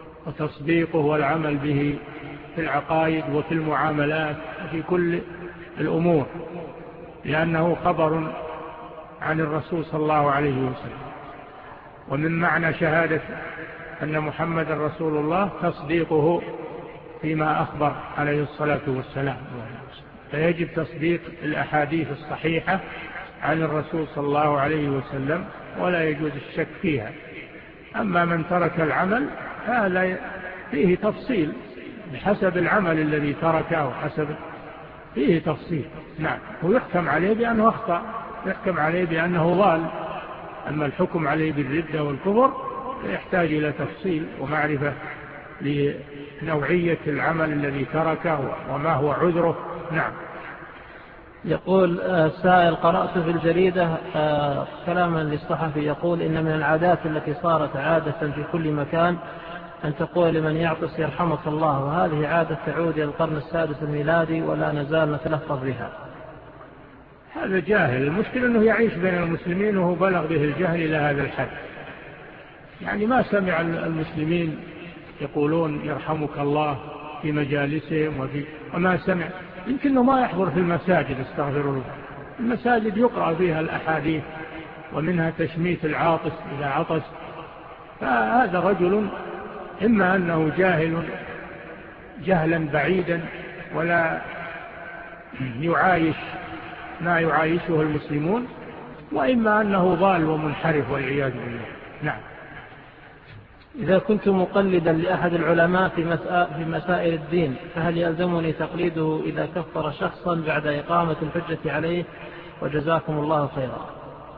وتصديقه والعمل به في العقائد وفي المعاملات وفي كل الأمور، لأنه خبر عن الرسول صلى الله عليه وسلم. ومن معنى شهادة أن محمد رسول الله تصديقه فيما أخبر عليه الصلاة والسلام، فيجب تصديق الأحاديث الصحيحة عن الرسول صلى الله عليه وسلم ولا يجوز الشك فيها. أما من ترك العمل فهذا فيه تفصيل بحسب العمل الذي تركه، وحسب فيه تفصيل. نعم، ويحكم عليه بأنه أخطأ، يحكم عليه بأنه ضال. أما الحكم عليه بالردة والكفر يحتاج إلى تفصيل ومعرفة لنوعية العمل الذي تركه وما هو عذره. نعم. يقول سائل: قرأت في الجريدة كلاما للصحفي يقول إن من العادات التي صارت عادة في كل مكان أن تقول لمن يعطس يرحمك الله، وهذه عادة تعود إلى القرن السادس الميلادي ولا نزال نتلفظ بها. هذا جاهل. المشكلة أنه يعيش بين المسلمين وهو بلغ به الجهل إلى هذا الحد. يعني ما سمع المسلمين يقولون يرحمك الله في مجالسهم وما سمع. يمكنه ما يحضر في المساجد، استغفر الله. المساجد يقرأ فيها الأحاديث ومنها تشميت العاطس إذا عطس. فهذا رجل إما أنه جاهل جهلا بعيدا ولا يعايش ما يعايشه المسلمون، وإما أنه ضال ومنحرف والعياذ بالله. نعم. إذا كنت مقلدا لأحد العلماء في مسائل الدين فهل يلزمني تقليده إذا كفر شخصا بعد إقامة الحجة عليه؟ وجزاكم الله خيرا.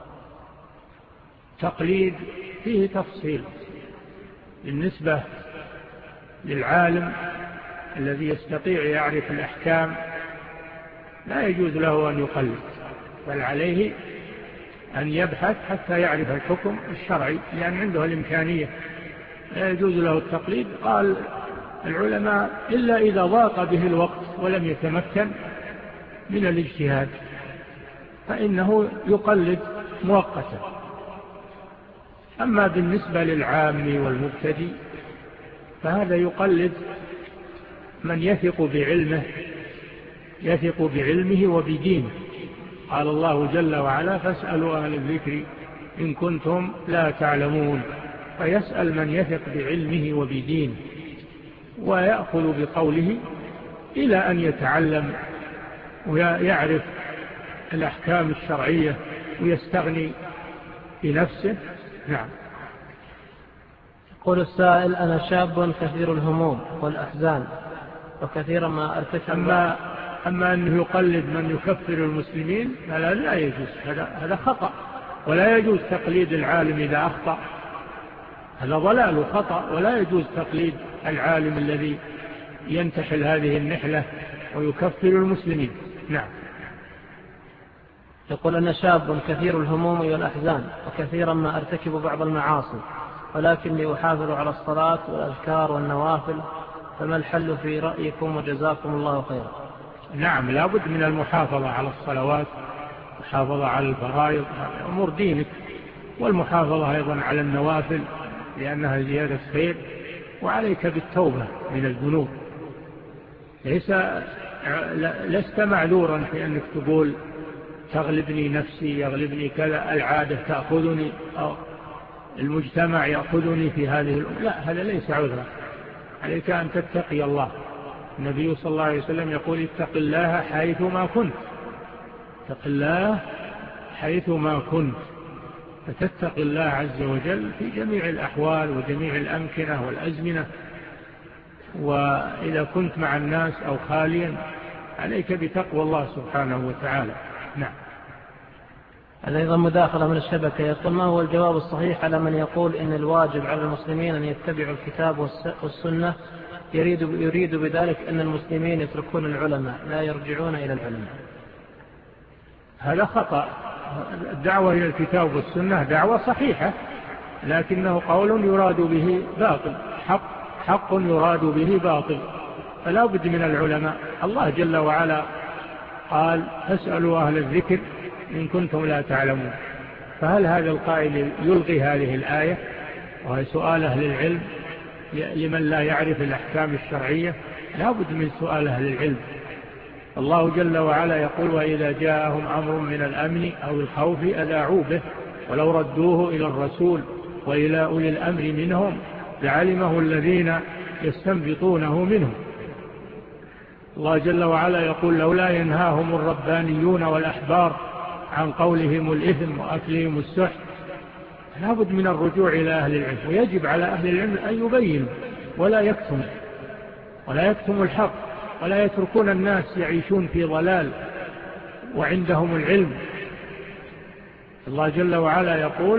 تقليد فيه تفصيل. بالنسبة للعالم الذي يستطيع يعرف الأحكام لا يجوز له أن يقلد، بل عليه أن يبحث حتى يعرف الحكم الشرعي، لأن عنده الإمكانية. لا يجوز له التقليد. قال العلماء: إلا إذا ضاق به الوقت ولم يتمكن من الاجتهاد فإنه يقلد مؤقتا. أما بالنسبة للعام والمبتدئ فهذا يقلد من يثق بعلمه وبدينه. قال الله جل وعلا: فاسألوا أهل الذكر إن كنتم لا تعلمون. فيسأل من يثق بعلمه وبدينه ويأخذ بقوله إلى أن يتعلم ويعرف الأحكام الشرعية ويستغني بنفسه. نعم. يقول السائل: أنا شاب كثير الهموم والأحزان وكثيرا ما أرتكب. أما أنه يقلد من يكفر المسلمين لا يجوز. هذا خطأ، ولا يجوز تقليد العالم إذا أخطأ. هذا ضلال وخطأ، ولا يجوز تقليد العالم الذي ينتحل هذه النحلة ويكفر المسلمين. نعم. يقول: أنا شاب كثير الهموم والأحزان وكثيرا ما أرتكب بعض المعاصي، ولكني أحافظ على الصلاة والأذكار والنوافل، فما الحل في رأيكم؟ وجزاكم الله خيرا. نعم، لابد من المحافظة على الصلوات، المحافظة على الفرائض، أمور دينك، والمحافظة أيضا على النوافل لأنها زيادة خير. وعليك بالتوبة من الذنوب. لست معذورا في أنك تقول تغلبني نفسي، يغلبني كذا، العادة تأخذني أو المجتمع يأخذني في هذه الأمور. لا، هذا ليس عذرا. عليك أن تتقي الله. النبي صلى الله عليه وسلم يقول: اتق الله حيثما كنت. اتق الله حيثما كنت، فتتقي الله عز وجل في جميع الأحوال وجميع الأمكنة والأزمنة. وإذا كنت مع الناس أو خاليا عليك بتقوى الله سبحانه وتعالى. نعم. هذا أيضا مداخلة من الشبكة. يقول: ما هو الجواب الصحيح على من يقول إن الواجب على المسلمين أن يتبعوا الكتاب والسنة، يريد بذلك أن المسلمين يتركون العلماء لا يرجعون إلى العلماء؟ هذا خطأ. الدعوة إلى الكتاب والسنة دعوة صحيحة، لكنه قول يراد به باطل، حق يراد به باطل، فلا بد من العلماء. الله جل وعلا قال: فاسألوا أهل الذكر إن كنتم لا تعلمون. فهل هذا القائل يلغي هذه الآية وهي سؤال أهل العلم لمن لا يعرف الأحكام الشرعية؟ لا بد من سؤال أهل العلم. الله جل وعلا يقول وإذا جاءهم أمر من الأمن أو الخوف أذاعوا به ولو ردوه إلى الرسول وإلى أولي الأمر منهم لعلمه الذين يستنبطونه منهم. الله جل وعلا يقول لولا ينهاهم الربانيون والأحبار عن قولهم الإثم وأكلهم السحت. لابد من الرجوع إلى أهل العلم، ويجب على أهل العلم أن يبينوا ولا يكتموا الحق، ولا يتركون الناس يعيشون في ضلال وعندهم العلم. الله جل وعلا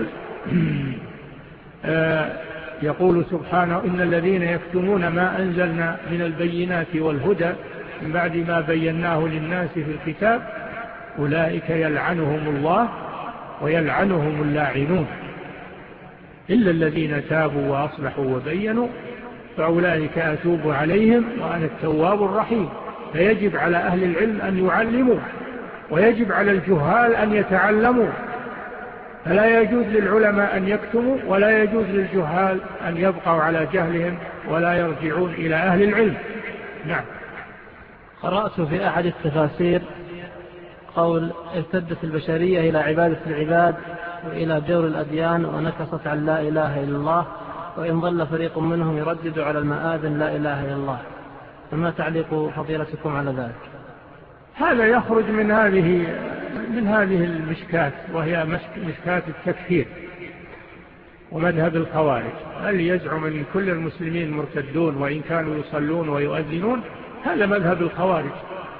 يقول سبحانه إن الذين يكتمون ما أنزلنا من البينات والهدى من بعد ما بيناه للناس في الكتاب أولئك يلعنهم الله ويلعنهم اللاعنون إلا الذين تابوا وأصلحوا وبينوا فأولئك أتوب عليهم وأنا التواب الرحيم. فيجب على أهل العلم أن يعلموا، ويجب على الجهال أن يتعلموا، فلا يجوز للعلماء أن يكتموا، ولا يجوز للجهال أن يبقوا على جهلهم ولا يرجعون إلى أهل العلم. نعم. قرأت في أحد التفاسير قول ارتدت البشرية إلى عبادة العباد وإلى جور الأديان ونكصت عن لا إله إلا الله، وإن ظل فريق منهم يردد على المآذن لا إله إلا الله، فما تعليق فضيلتكم على ذلك؟ هذا يخرج من هذه المشكات، وهي مشكات التكفير ومذهب الخوارج. هل يزعم أن كل المسلمين مرتدون وإن كانوا يصلون ويؤذنون؟ هذا مذهب الخوارج،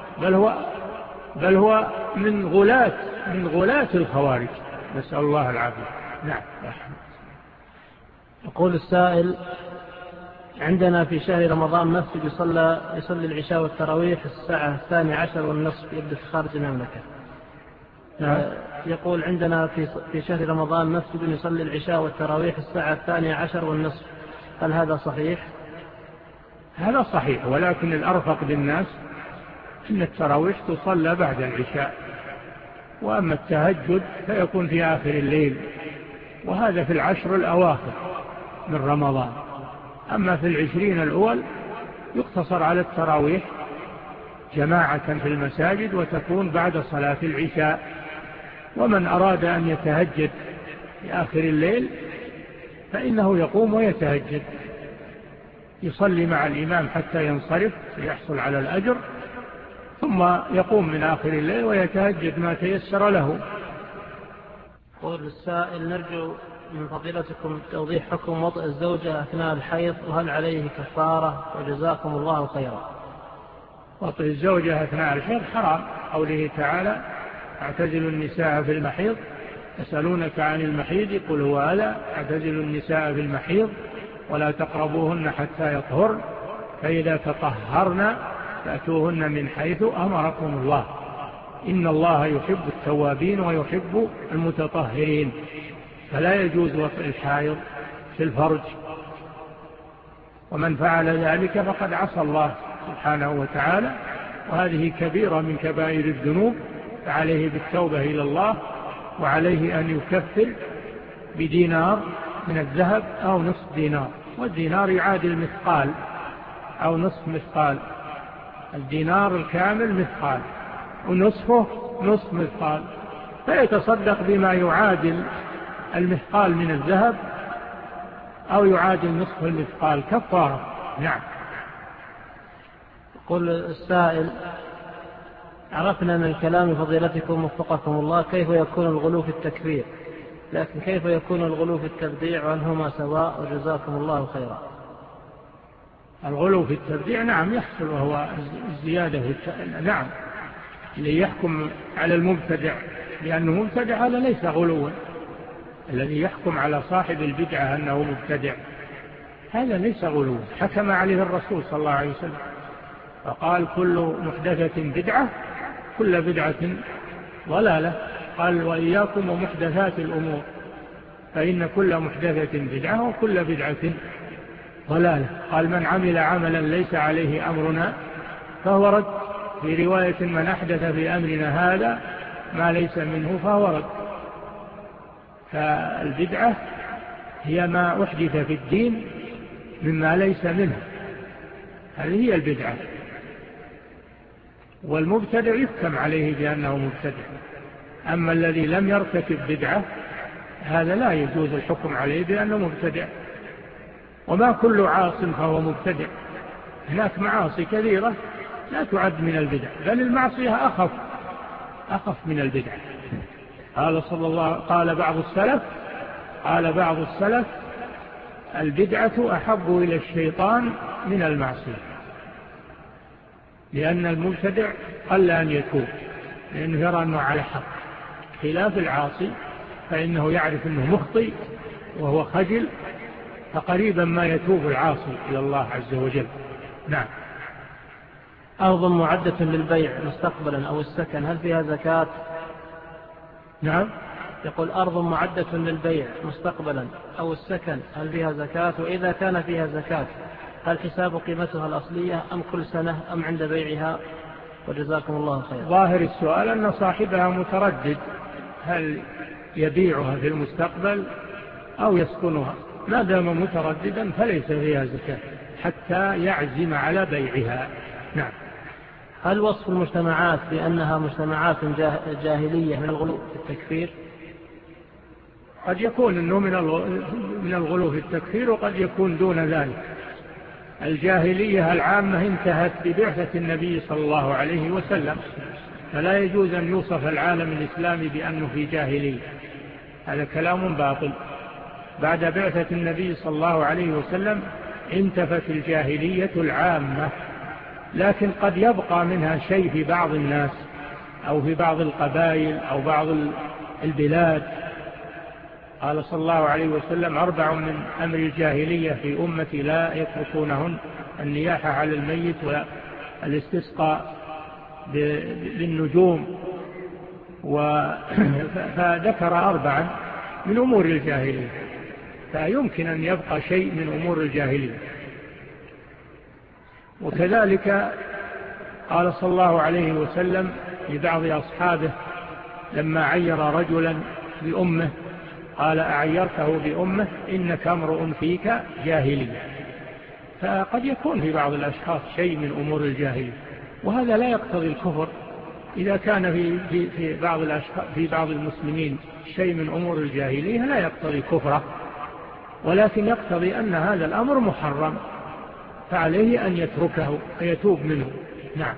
بل هو من غلاة الخوارج، نسأل الله العافية. نعم. يقول السائل عندنا في شهر رمضان مسجد يصلي العشاء والتراويح الساعة 12:30 يبدأ في خارج المملكة. يقول عندنا في شهر رمضان مسجد يصلي العشاء والتراويح الساعة 12:30، هل هذا صحيح؟ هذا صحيح، ولكن الأرفق بالناس أن التراويح تصلى بعد العشاء، وأما التهجد فيكون في آخر الليل، وهذا في العشر الأواخر من رمضان. أما في 20 الأول يقتصر على التراويح جماعة في المساجد وتكون بعد صلاة العشاء. ومن أراد أن يتهجد في آخر الليل فإنه يقوم ويتهجد، يصلي مع الإمام حتى ينصرف ويحصل على الأجر، ثم يقوم من آخر الليل ويتهجد ما تيسر له. قول السائل نرجو من فضيلتكم توضيح حكم وطئ الزوجة أثناء الحيض، وهل عليه كفارة، وجزاكم الله خيرا. وطئ الزوجة أثناء الحيض حرام، قوله تعالى اعتزلوا النساء في المحيض يسألونك عن المحيض قل هو أذى اعتزلوا النساء في المحيض ولا تقربوهن حتى يطهرن فإذا تطهرن فأتوهن من حيث أمركم الله إن الله يحب التوابين ويحب المتطهرين. فلا يجوز وطئ الحائض في الفرج، ومن فعل ذلك فقد عصى الله سبحانه وتعالى، وهذه كبيرة من كبائر الذنوب، فعليه بالتوبة إلى الله، وعليه أن يكفر بدينار من الذهب أو نصف دينار، والدينار يعادل مثقال أو نصف مثقال، الدينار الكامل مثقال ونصفه نصف مثقال، فيتصدق بما يعادل المثقال من الذهب أو يعادل نصف المثقال كفارة. نعم. يقول السائل عرفنا من كلام فضيلتكم وفقكم الله كيف يكون الغلو في التكفير، لكن كيف يكون الغلو في التبديع وأنهما سواء، وجزاكم الله خيرا. الغلو في التبديع نعم يحصل، وهو الزيادة نعم، اللي يحكم على المبتدع لأنه مبتدع هذا ليس غلوا، الذي يحكم على صاحب البدعة أنه مبتدع هذا ليس غلوا. حكم عليه الرسول صلى الله عليه وسلم فقال كل محدثة بدعة كل بدعة ضلالة، قال وإياكم ومحدثات الأمور فإن كل محدثة بدعة وكل بدعة ضلالة، قال من عمل عملا ليس عليه أمرنا فهو رد، في رواية من أحدث في أمرنا هذا ما ليس منه فهو رد. فالبدعة هي ما أحدث في الدين مما ليس منه، هذه هي البدعة. والمبتدع يحكم عليه بأنه مبتدع. أما الذي لم يرتكب بدعة هذا لا يجوز الحكم عليه بأنه مبتدع. وما كل عاص فهو مبتدع، هناك معاصي كثيرة لا تعد من البدع، بل المعصية أخف من البدع. قال بعض السلف البدعة أحب إلى الشيطان من المعصية، لأن المبتدع قل أن يتوب لأنه يرى أنه على حق، خلاف العاصي فإنه يعرف أنه مخطئ وهو خجل، فقريبا ما يتوب العاصي إلى الله عز وجل. نعم. أرض معدة للبيع مستقبلا أو السكن هل فيها زكاة؟ نعم. يقول أرض معدة للبيع مستقبلا أو السكن هل فيها زكاة؟ وإذا كان فيها زكاة هل حساب قيمتها الأصلية أم كل سنة أم عند بيعها؟ وجزاكم الله خير. ظاهر السؤال أن صاحبها متردد هل يبيعها في المستقبل أو يسكنها. ما دام مترددا فليس فيها زكاة حتى يعزم على بيعها. نعم. هل وصف المجتمعات بأنها مجتمعات جاهلية من الغلو في التكفير؟ قد يكون أنه من الغلو في التكفير، وقد يكون دون ذلك. الجاهلية العامة انتهت ببعثة النبي صلى الله عليه وسلم، فلا يجوز أن يوصف العالم الإسلامي بأنه في جاهلية، هذا كلام باطل. بعد بعثة النبي صلى الله عليه وسلم انتفت الجاهلية العامة، لكن قد يبقى منها شيء في بعض الناس أو في بعض القبائل أو بعض البلاد. قال صلى الله عليه وسلم 4 من أمر الجاهلية في أمتي لا يتركونهن: النياحة على الميت والاستسقاء بالنجوم. فذكر 4 من أمور الجاهلية، فيمكن أن يبقى شيء من أمور الجاهلية. وكذلك قال صلى الله عليه وسلم لبعض أصحابه لما عير رجلا بأمه قال: أعيرته بأمه إنك امرؤ فيك جاهلية. فقد يكون في بعض الأشخاص شيء من أمور الجاهلية، وهذا لا يقتضي الكفر. إذا كان في بعض المسلمين شيء من أمور الجاهلية لا يقتضي كفره، ولكن يقتضي أن هذا الأمر محرم، فعليه أن يتركه ويتوب منه. نعم.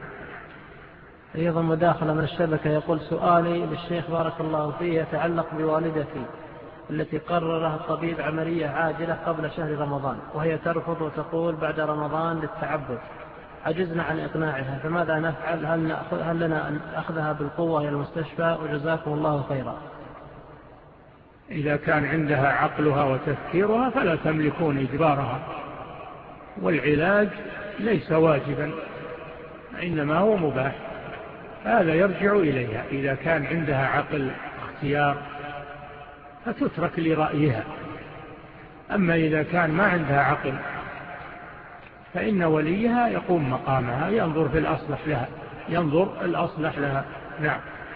أيضا مداخلة من الشبكة، يقول: سؤالي للشيخ بارك الله فيه يتعلق بوالدتي التي قررها الطبيب عملية عاجلة قبل شهر رمضان، وهي ترفض وتقول بعد رمضان للتعبد. عجزنا عن إقناعها، فماذا نفعل؟ هل لنا أن أخذها بالقوة إلى المستشفى؟ وجزاكم الله خيرا. إذا كان عندها عقلها وتفكيرها فلا تملكون إجبارها، والعلاج ليس واجبا إنما هو مباح، هذا يرجع إليها. إذا كان عندها عقل اختيار فتترك لرأيها، أما إذا كان ما عندها عقل فإن وليها يقوم مقامها، ينظر في الأصلح لها. نعم.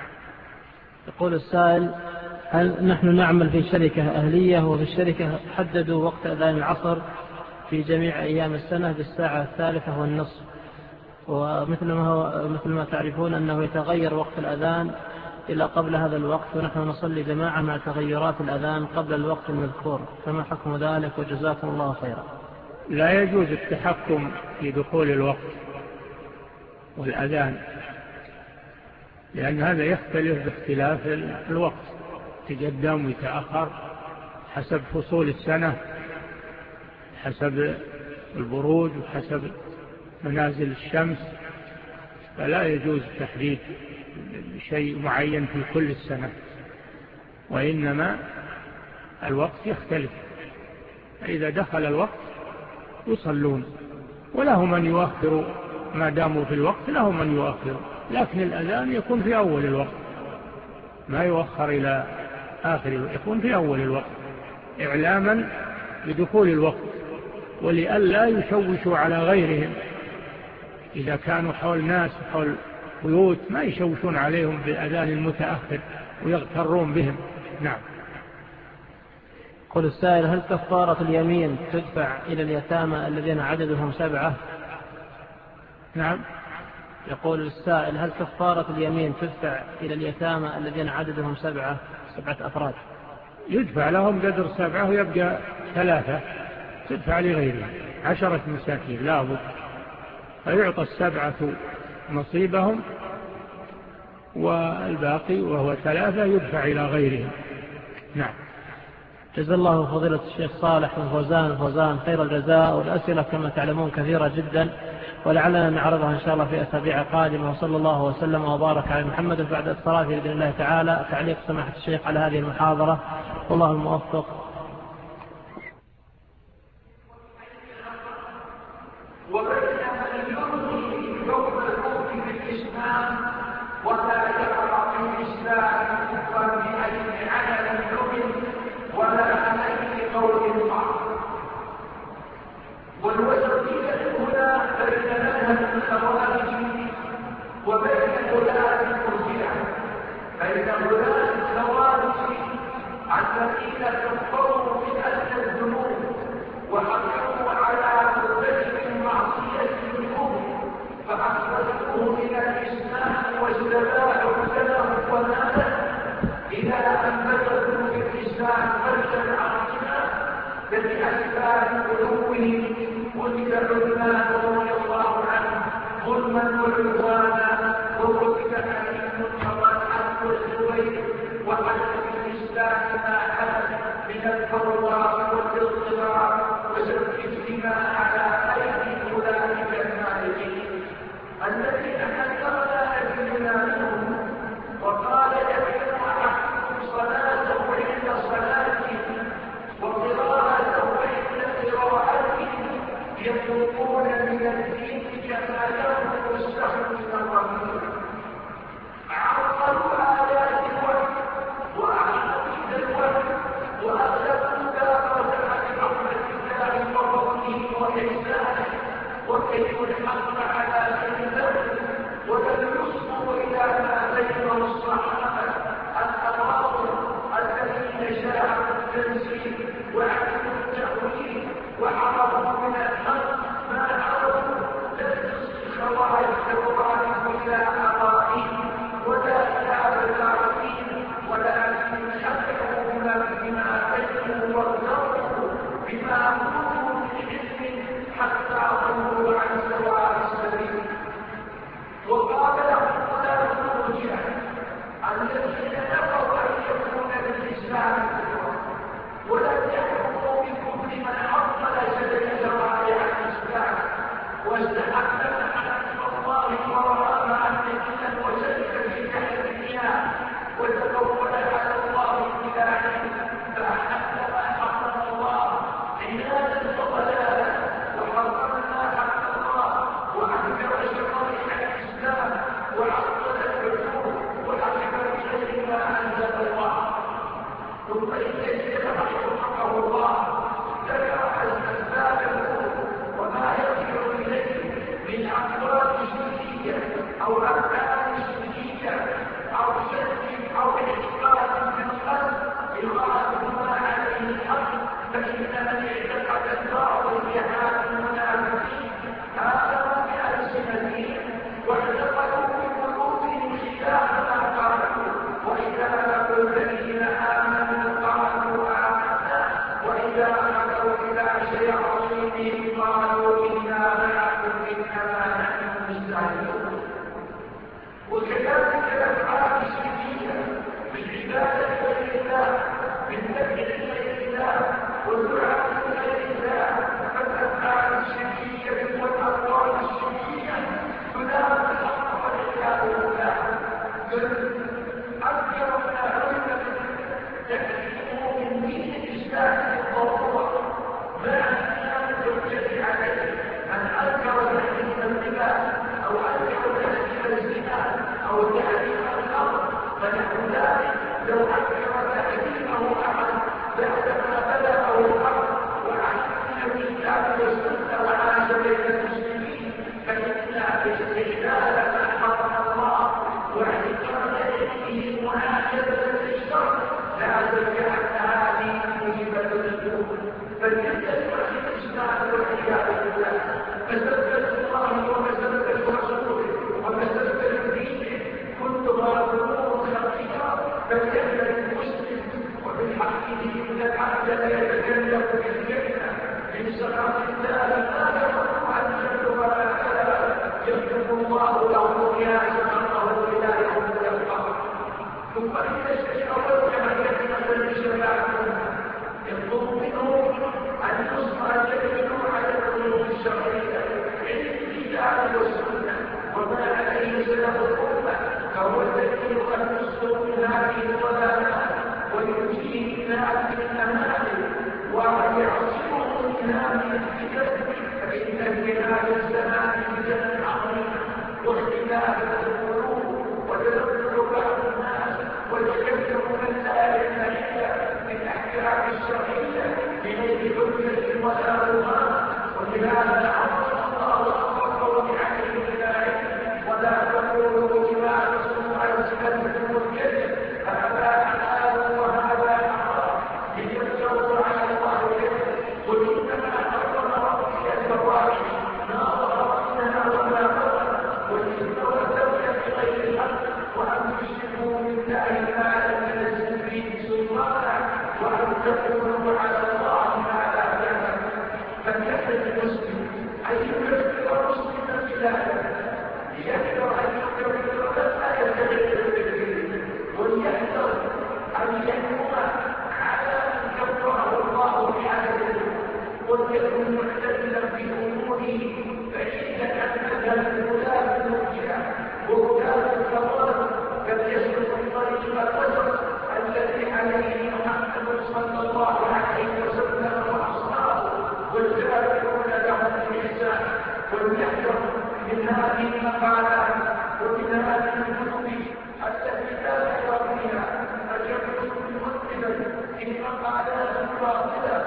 يقول السائل: هل نحن نعمل في شركة أهلية، وفي الشركة حددوا وقت أذان العصر في جميع أيام السنة بالساعة 3:30، ومثل ما تعرفون أنه يتغير وقت الأذان إلى قبل هذا الوقت، ونحن نصلي جماعة مع تغيرات الأذان قبل الوقت المذكور، فما حكم ذلك؟ وجزاكم الله خيرا. لا يجوز التحكم في دخول الوقت والأذان، لأن هذا يختلف باختلاف الوقت، يتقدم ويتأخر حسب فصول السنة، حسب البروج وحسب منازل الشمس، فلا يجوز تحديد شيء معين في كل السنة، وإنما الوقت يختلف. إذا دخل الوقت يصلون، ولهم من يؤخروا ما داموا في الوقت، لهم من يؤخروا، لكن الأذان يكون في أول الوقت، ما يؤخر إلى آخر الوقت، يكون في أول الوقت إعلاما بدخول الوقت، ولئلا يشوشوا على غيرهم. إذا كانوا حول ناس حول بيوت ما يشوشون عليهم بالأذان المتأخر ويغترون بهم. نعم. قل السائل: هل كفارة اليمين تدفع إلى اليتامى الذين عددهم 7؟ نعم. يقول السائل: هل كفارة اليمين تدفع إلى اليتامى الذين عددهم سبعة أفراد؟ يدفع لهم قدر 7 ويبقى 3 تدفع لغيرهم 10 مساكين لا بد، فيعطى 7 نصيبهم والباقي وهو 3 يدفع إلى غيرهم. نعم. جزا الله فضيلة الشيخ صالح بن فوزان خير الجزاء، والأسئلة كما تعلمون كثيرة جدا، ولعلنا نعرضها إن شاء الله في أسابيع قادمة. وصلى الله وسلم وبارك على محمد. بعد الصلاة بإذن الله تعالى تعليق سماحة الشيخ على هذه المحاضرة، والله الموفق. ولا يقع في الإسلام كفرا بأجل عمل لغم ولا عمل قول صعب. والوسطية هنا بين مذهب الخوارج وبين غلاة المرجئة، بين غلاة الخوارج الذين كفروا بأدنى الذنوب وحكموا على مرتكب المعصية بالكفر فأخرجوه من الإسلام واجتباه سنه وماله إلى أن بدأوا في الإسلام فرجا عظيما فبأسباب قلوبهم قتل عثمان رضي الله عنه ظلما وعدوانا وقتل علي فضلعه والزبير وحدث في الإسلام ما حدث من الفوضى والاضطراب وسفك الدماء على أيدي أولئك المالكين الذين حذرنا نبينا منهم وقال يكون أحدكم صلاته عند صلاته وقراءته عند قراءته يفرقون من الدين كما يفرق السهم من الرميل. عرضوا آيات الوحي وأحاديث الوحي وأغلبوا باب رحمة الله وفضله وإحسانه وكيف الحق على كلمته ولم يصبروا إلى ما بين الصحابة الأواصر الذين شاهدوا التنزيل وعلموا التأويل وعرفوا من الحق ما عرفوا لم يصل خوارج القرآن إلى أرائهم ولا إلى بلاغهم ولكن حكموا بما بينه واغتروا بما أمروا من علم حتى ضلوا عن سواء السبيل. وقال لهم غلاة المرجئة الذين نفوا أن يكون بالإسلام ولم يحكموا بكفر من عطل سبيل شرائع الإسلام واستحق محبة الله ورأى معرفة وسلك في جهل الديان وتقول على الله بذلك فأحل ما حرم الله عنادا وضلالا وحرمنا حق الله وأنكر شرائع الإسلام وعطل الحدود وحكم بغير ما أنزل الله. ثم إن رحمه الله ذكر أسباب الكفر وما يرجع إليه من أقوال شركية أو أفعال شركية أو شرك أو اعتقاد في القلب يخالف ما عليه الحق، فإن من اعتقد الباطل بهذا المنافقين آمنوا بألسنتهم واعتقدوا بقلوبهم خلاف ما قالوا، وإذا لقوا الذين آمنوا قالوا آمنا وإذا خلوا إلى شياطينهم قالوا إنا معكم إنما نحن مستهزئون. وكذلك الأفعال الشركية من عبادة غير الله من ذكر غير الله والدعاء غير الله فالأفعال الشركية والأقوال الشركية تنام الحق والعياذ بالله. أكثر ما علم تحريمه من دين الإسلام بالضرورة مع أن الحجة عليه من أنكر تحريم الربا أو أنكر تحريم الزنا أو تحريم الخمر فنحو ذلك لو أنكر تحريمه أحد بعدما بلغه الحق وعلم من الكتاب والسنة وعاش بين المسلمين فإن باستحلال ما حرم الله واعتقاد علمه معاجزة للشر لا شك أن هذه موجبة للكفر. فالجدة في الإسلام والعياذ بالله مسبة الله ومسبة رسوله ومسبة فيه إن العبد ليتكلم بالجنة من سخط الله لا يرد عن جد ولا كلام يكتب الله له بها سخطه إلى يوم يلقاه. ثم إذا استشعرت كلمة لشبابهم يطلب منهم أن يصنع جميع على العلوم الشرعية علم الكتاب والسنة وما عليه سلف الأمة، فهو الذي يخلصه من هذه الضلالات وينجيه من هذه المنازل ويعصمه من هذه الفتن. فإن انتهاء الزمان فتن عظيمة واختلاف القلوب وتنزل بعض الناس وتكثر من لا علم من الأحكام الشرعية بغير حجة ولا برهان. ولهذا أمر الله أكبر بعلم الله ولا تقولوا لما تصدق ألسنتكم الكذب هذا حلال وهذا حرام لتفتروا على الله الكذب. قل إنما حرم ربي الفواحش ما ظهر منها وما بطن والإثم والبغي بغير الحق وأن تشركوا بالله ما لم ينزل به سلطانا وأن تقولوا على الله ما لا تعلمون. فليحذر المسلم أن يكفر مسلما بذلك ليحذر أن يكفر لا يتبع بالكذب وليحذر أن ينوم على من كفره الله بحدثه وليكن معتدلا في أموره بعيدا عن مذهب غلاة المرجئة وغلاة الكوارث فليسلك الطريق الوسط الذي عليه محمد صلى الله عليه وسلم وأصحابه والتابعون لهم بإحسان. وليحذر من هذه المقالات ومن هذه الكتب التي لا خير فيها فجمع مكتبا في مقالات باطلة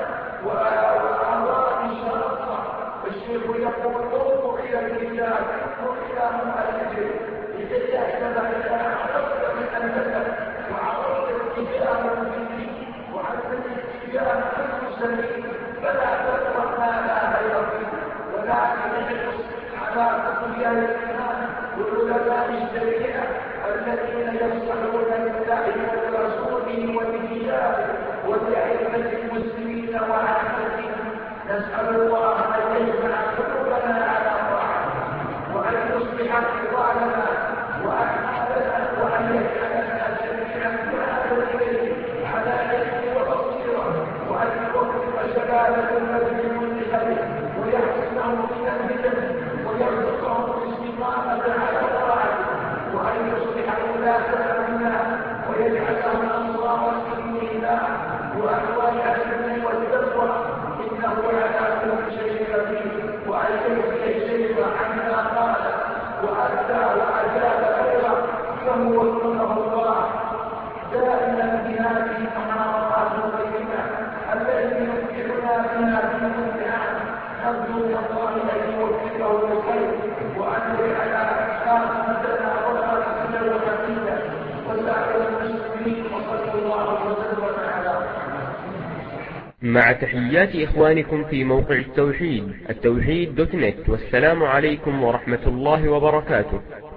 وآراء شرطة. الشيخ يقول انظر إلى الكتاب انظر إلى مؤلفه لكي يحسب إذا عرفت من أنفسك وعرفت الاتجاه الفكري وعرفت الاتجاه المسلم فلا تقرأ ما لا خير فيه ولكن احرص على تقوية الإيمان والعلماء الشريعة الذين يصلحون لله ولرسوله ولكتابه ولأئمة المسلمين وعامتهم. نسأل الله أن يجمع قلوبنا على طاعته وأن يصلح أحوالنا وأعمالنا وأن يجعلنا جميعا دعاء إليه على علم وبصيرة وأن يوفق شباب الذي منتخبه ويحسنهم من الفتن ويرزقهم الاستقامة على طاعته وأن يصلح ولاة أمرنا ويجعلهم أنصارا لدين الله وأحوال العلم والتقوى إنه على كل شيء قدير. وأن يجزي الشيخ عما قال وأتى وأجاب خيرا فهو وفقه الله دائما بهذه المحاضرات القيمة التي يمكننا بها في كل عام. نرجو من الله أن يوفقه للخير وأن يجعل خاتمتنا وخاتمة وخاتمة وسائر المسلمين وصلى الله وسلم على مع تحيات إخوانكم في موقع التوحيد التوحيد.net والسلام عليكم ورحمة الله وبركاته.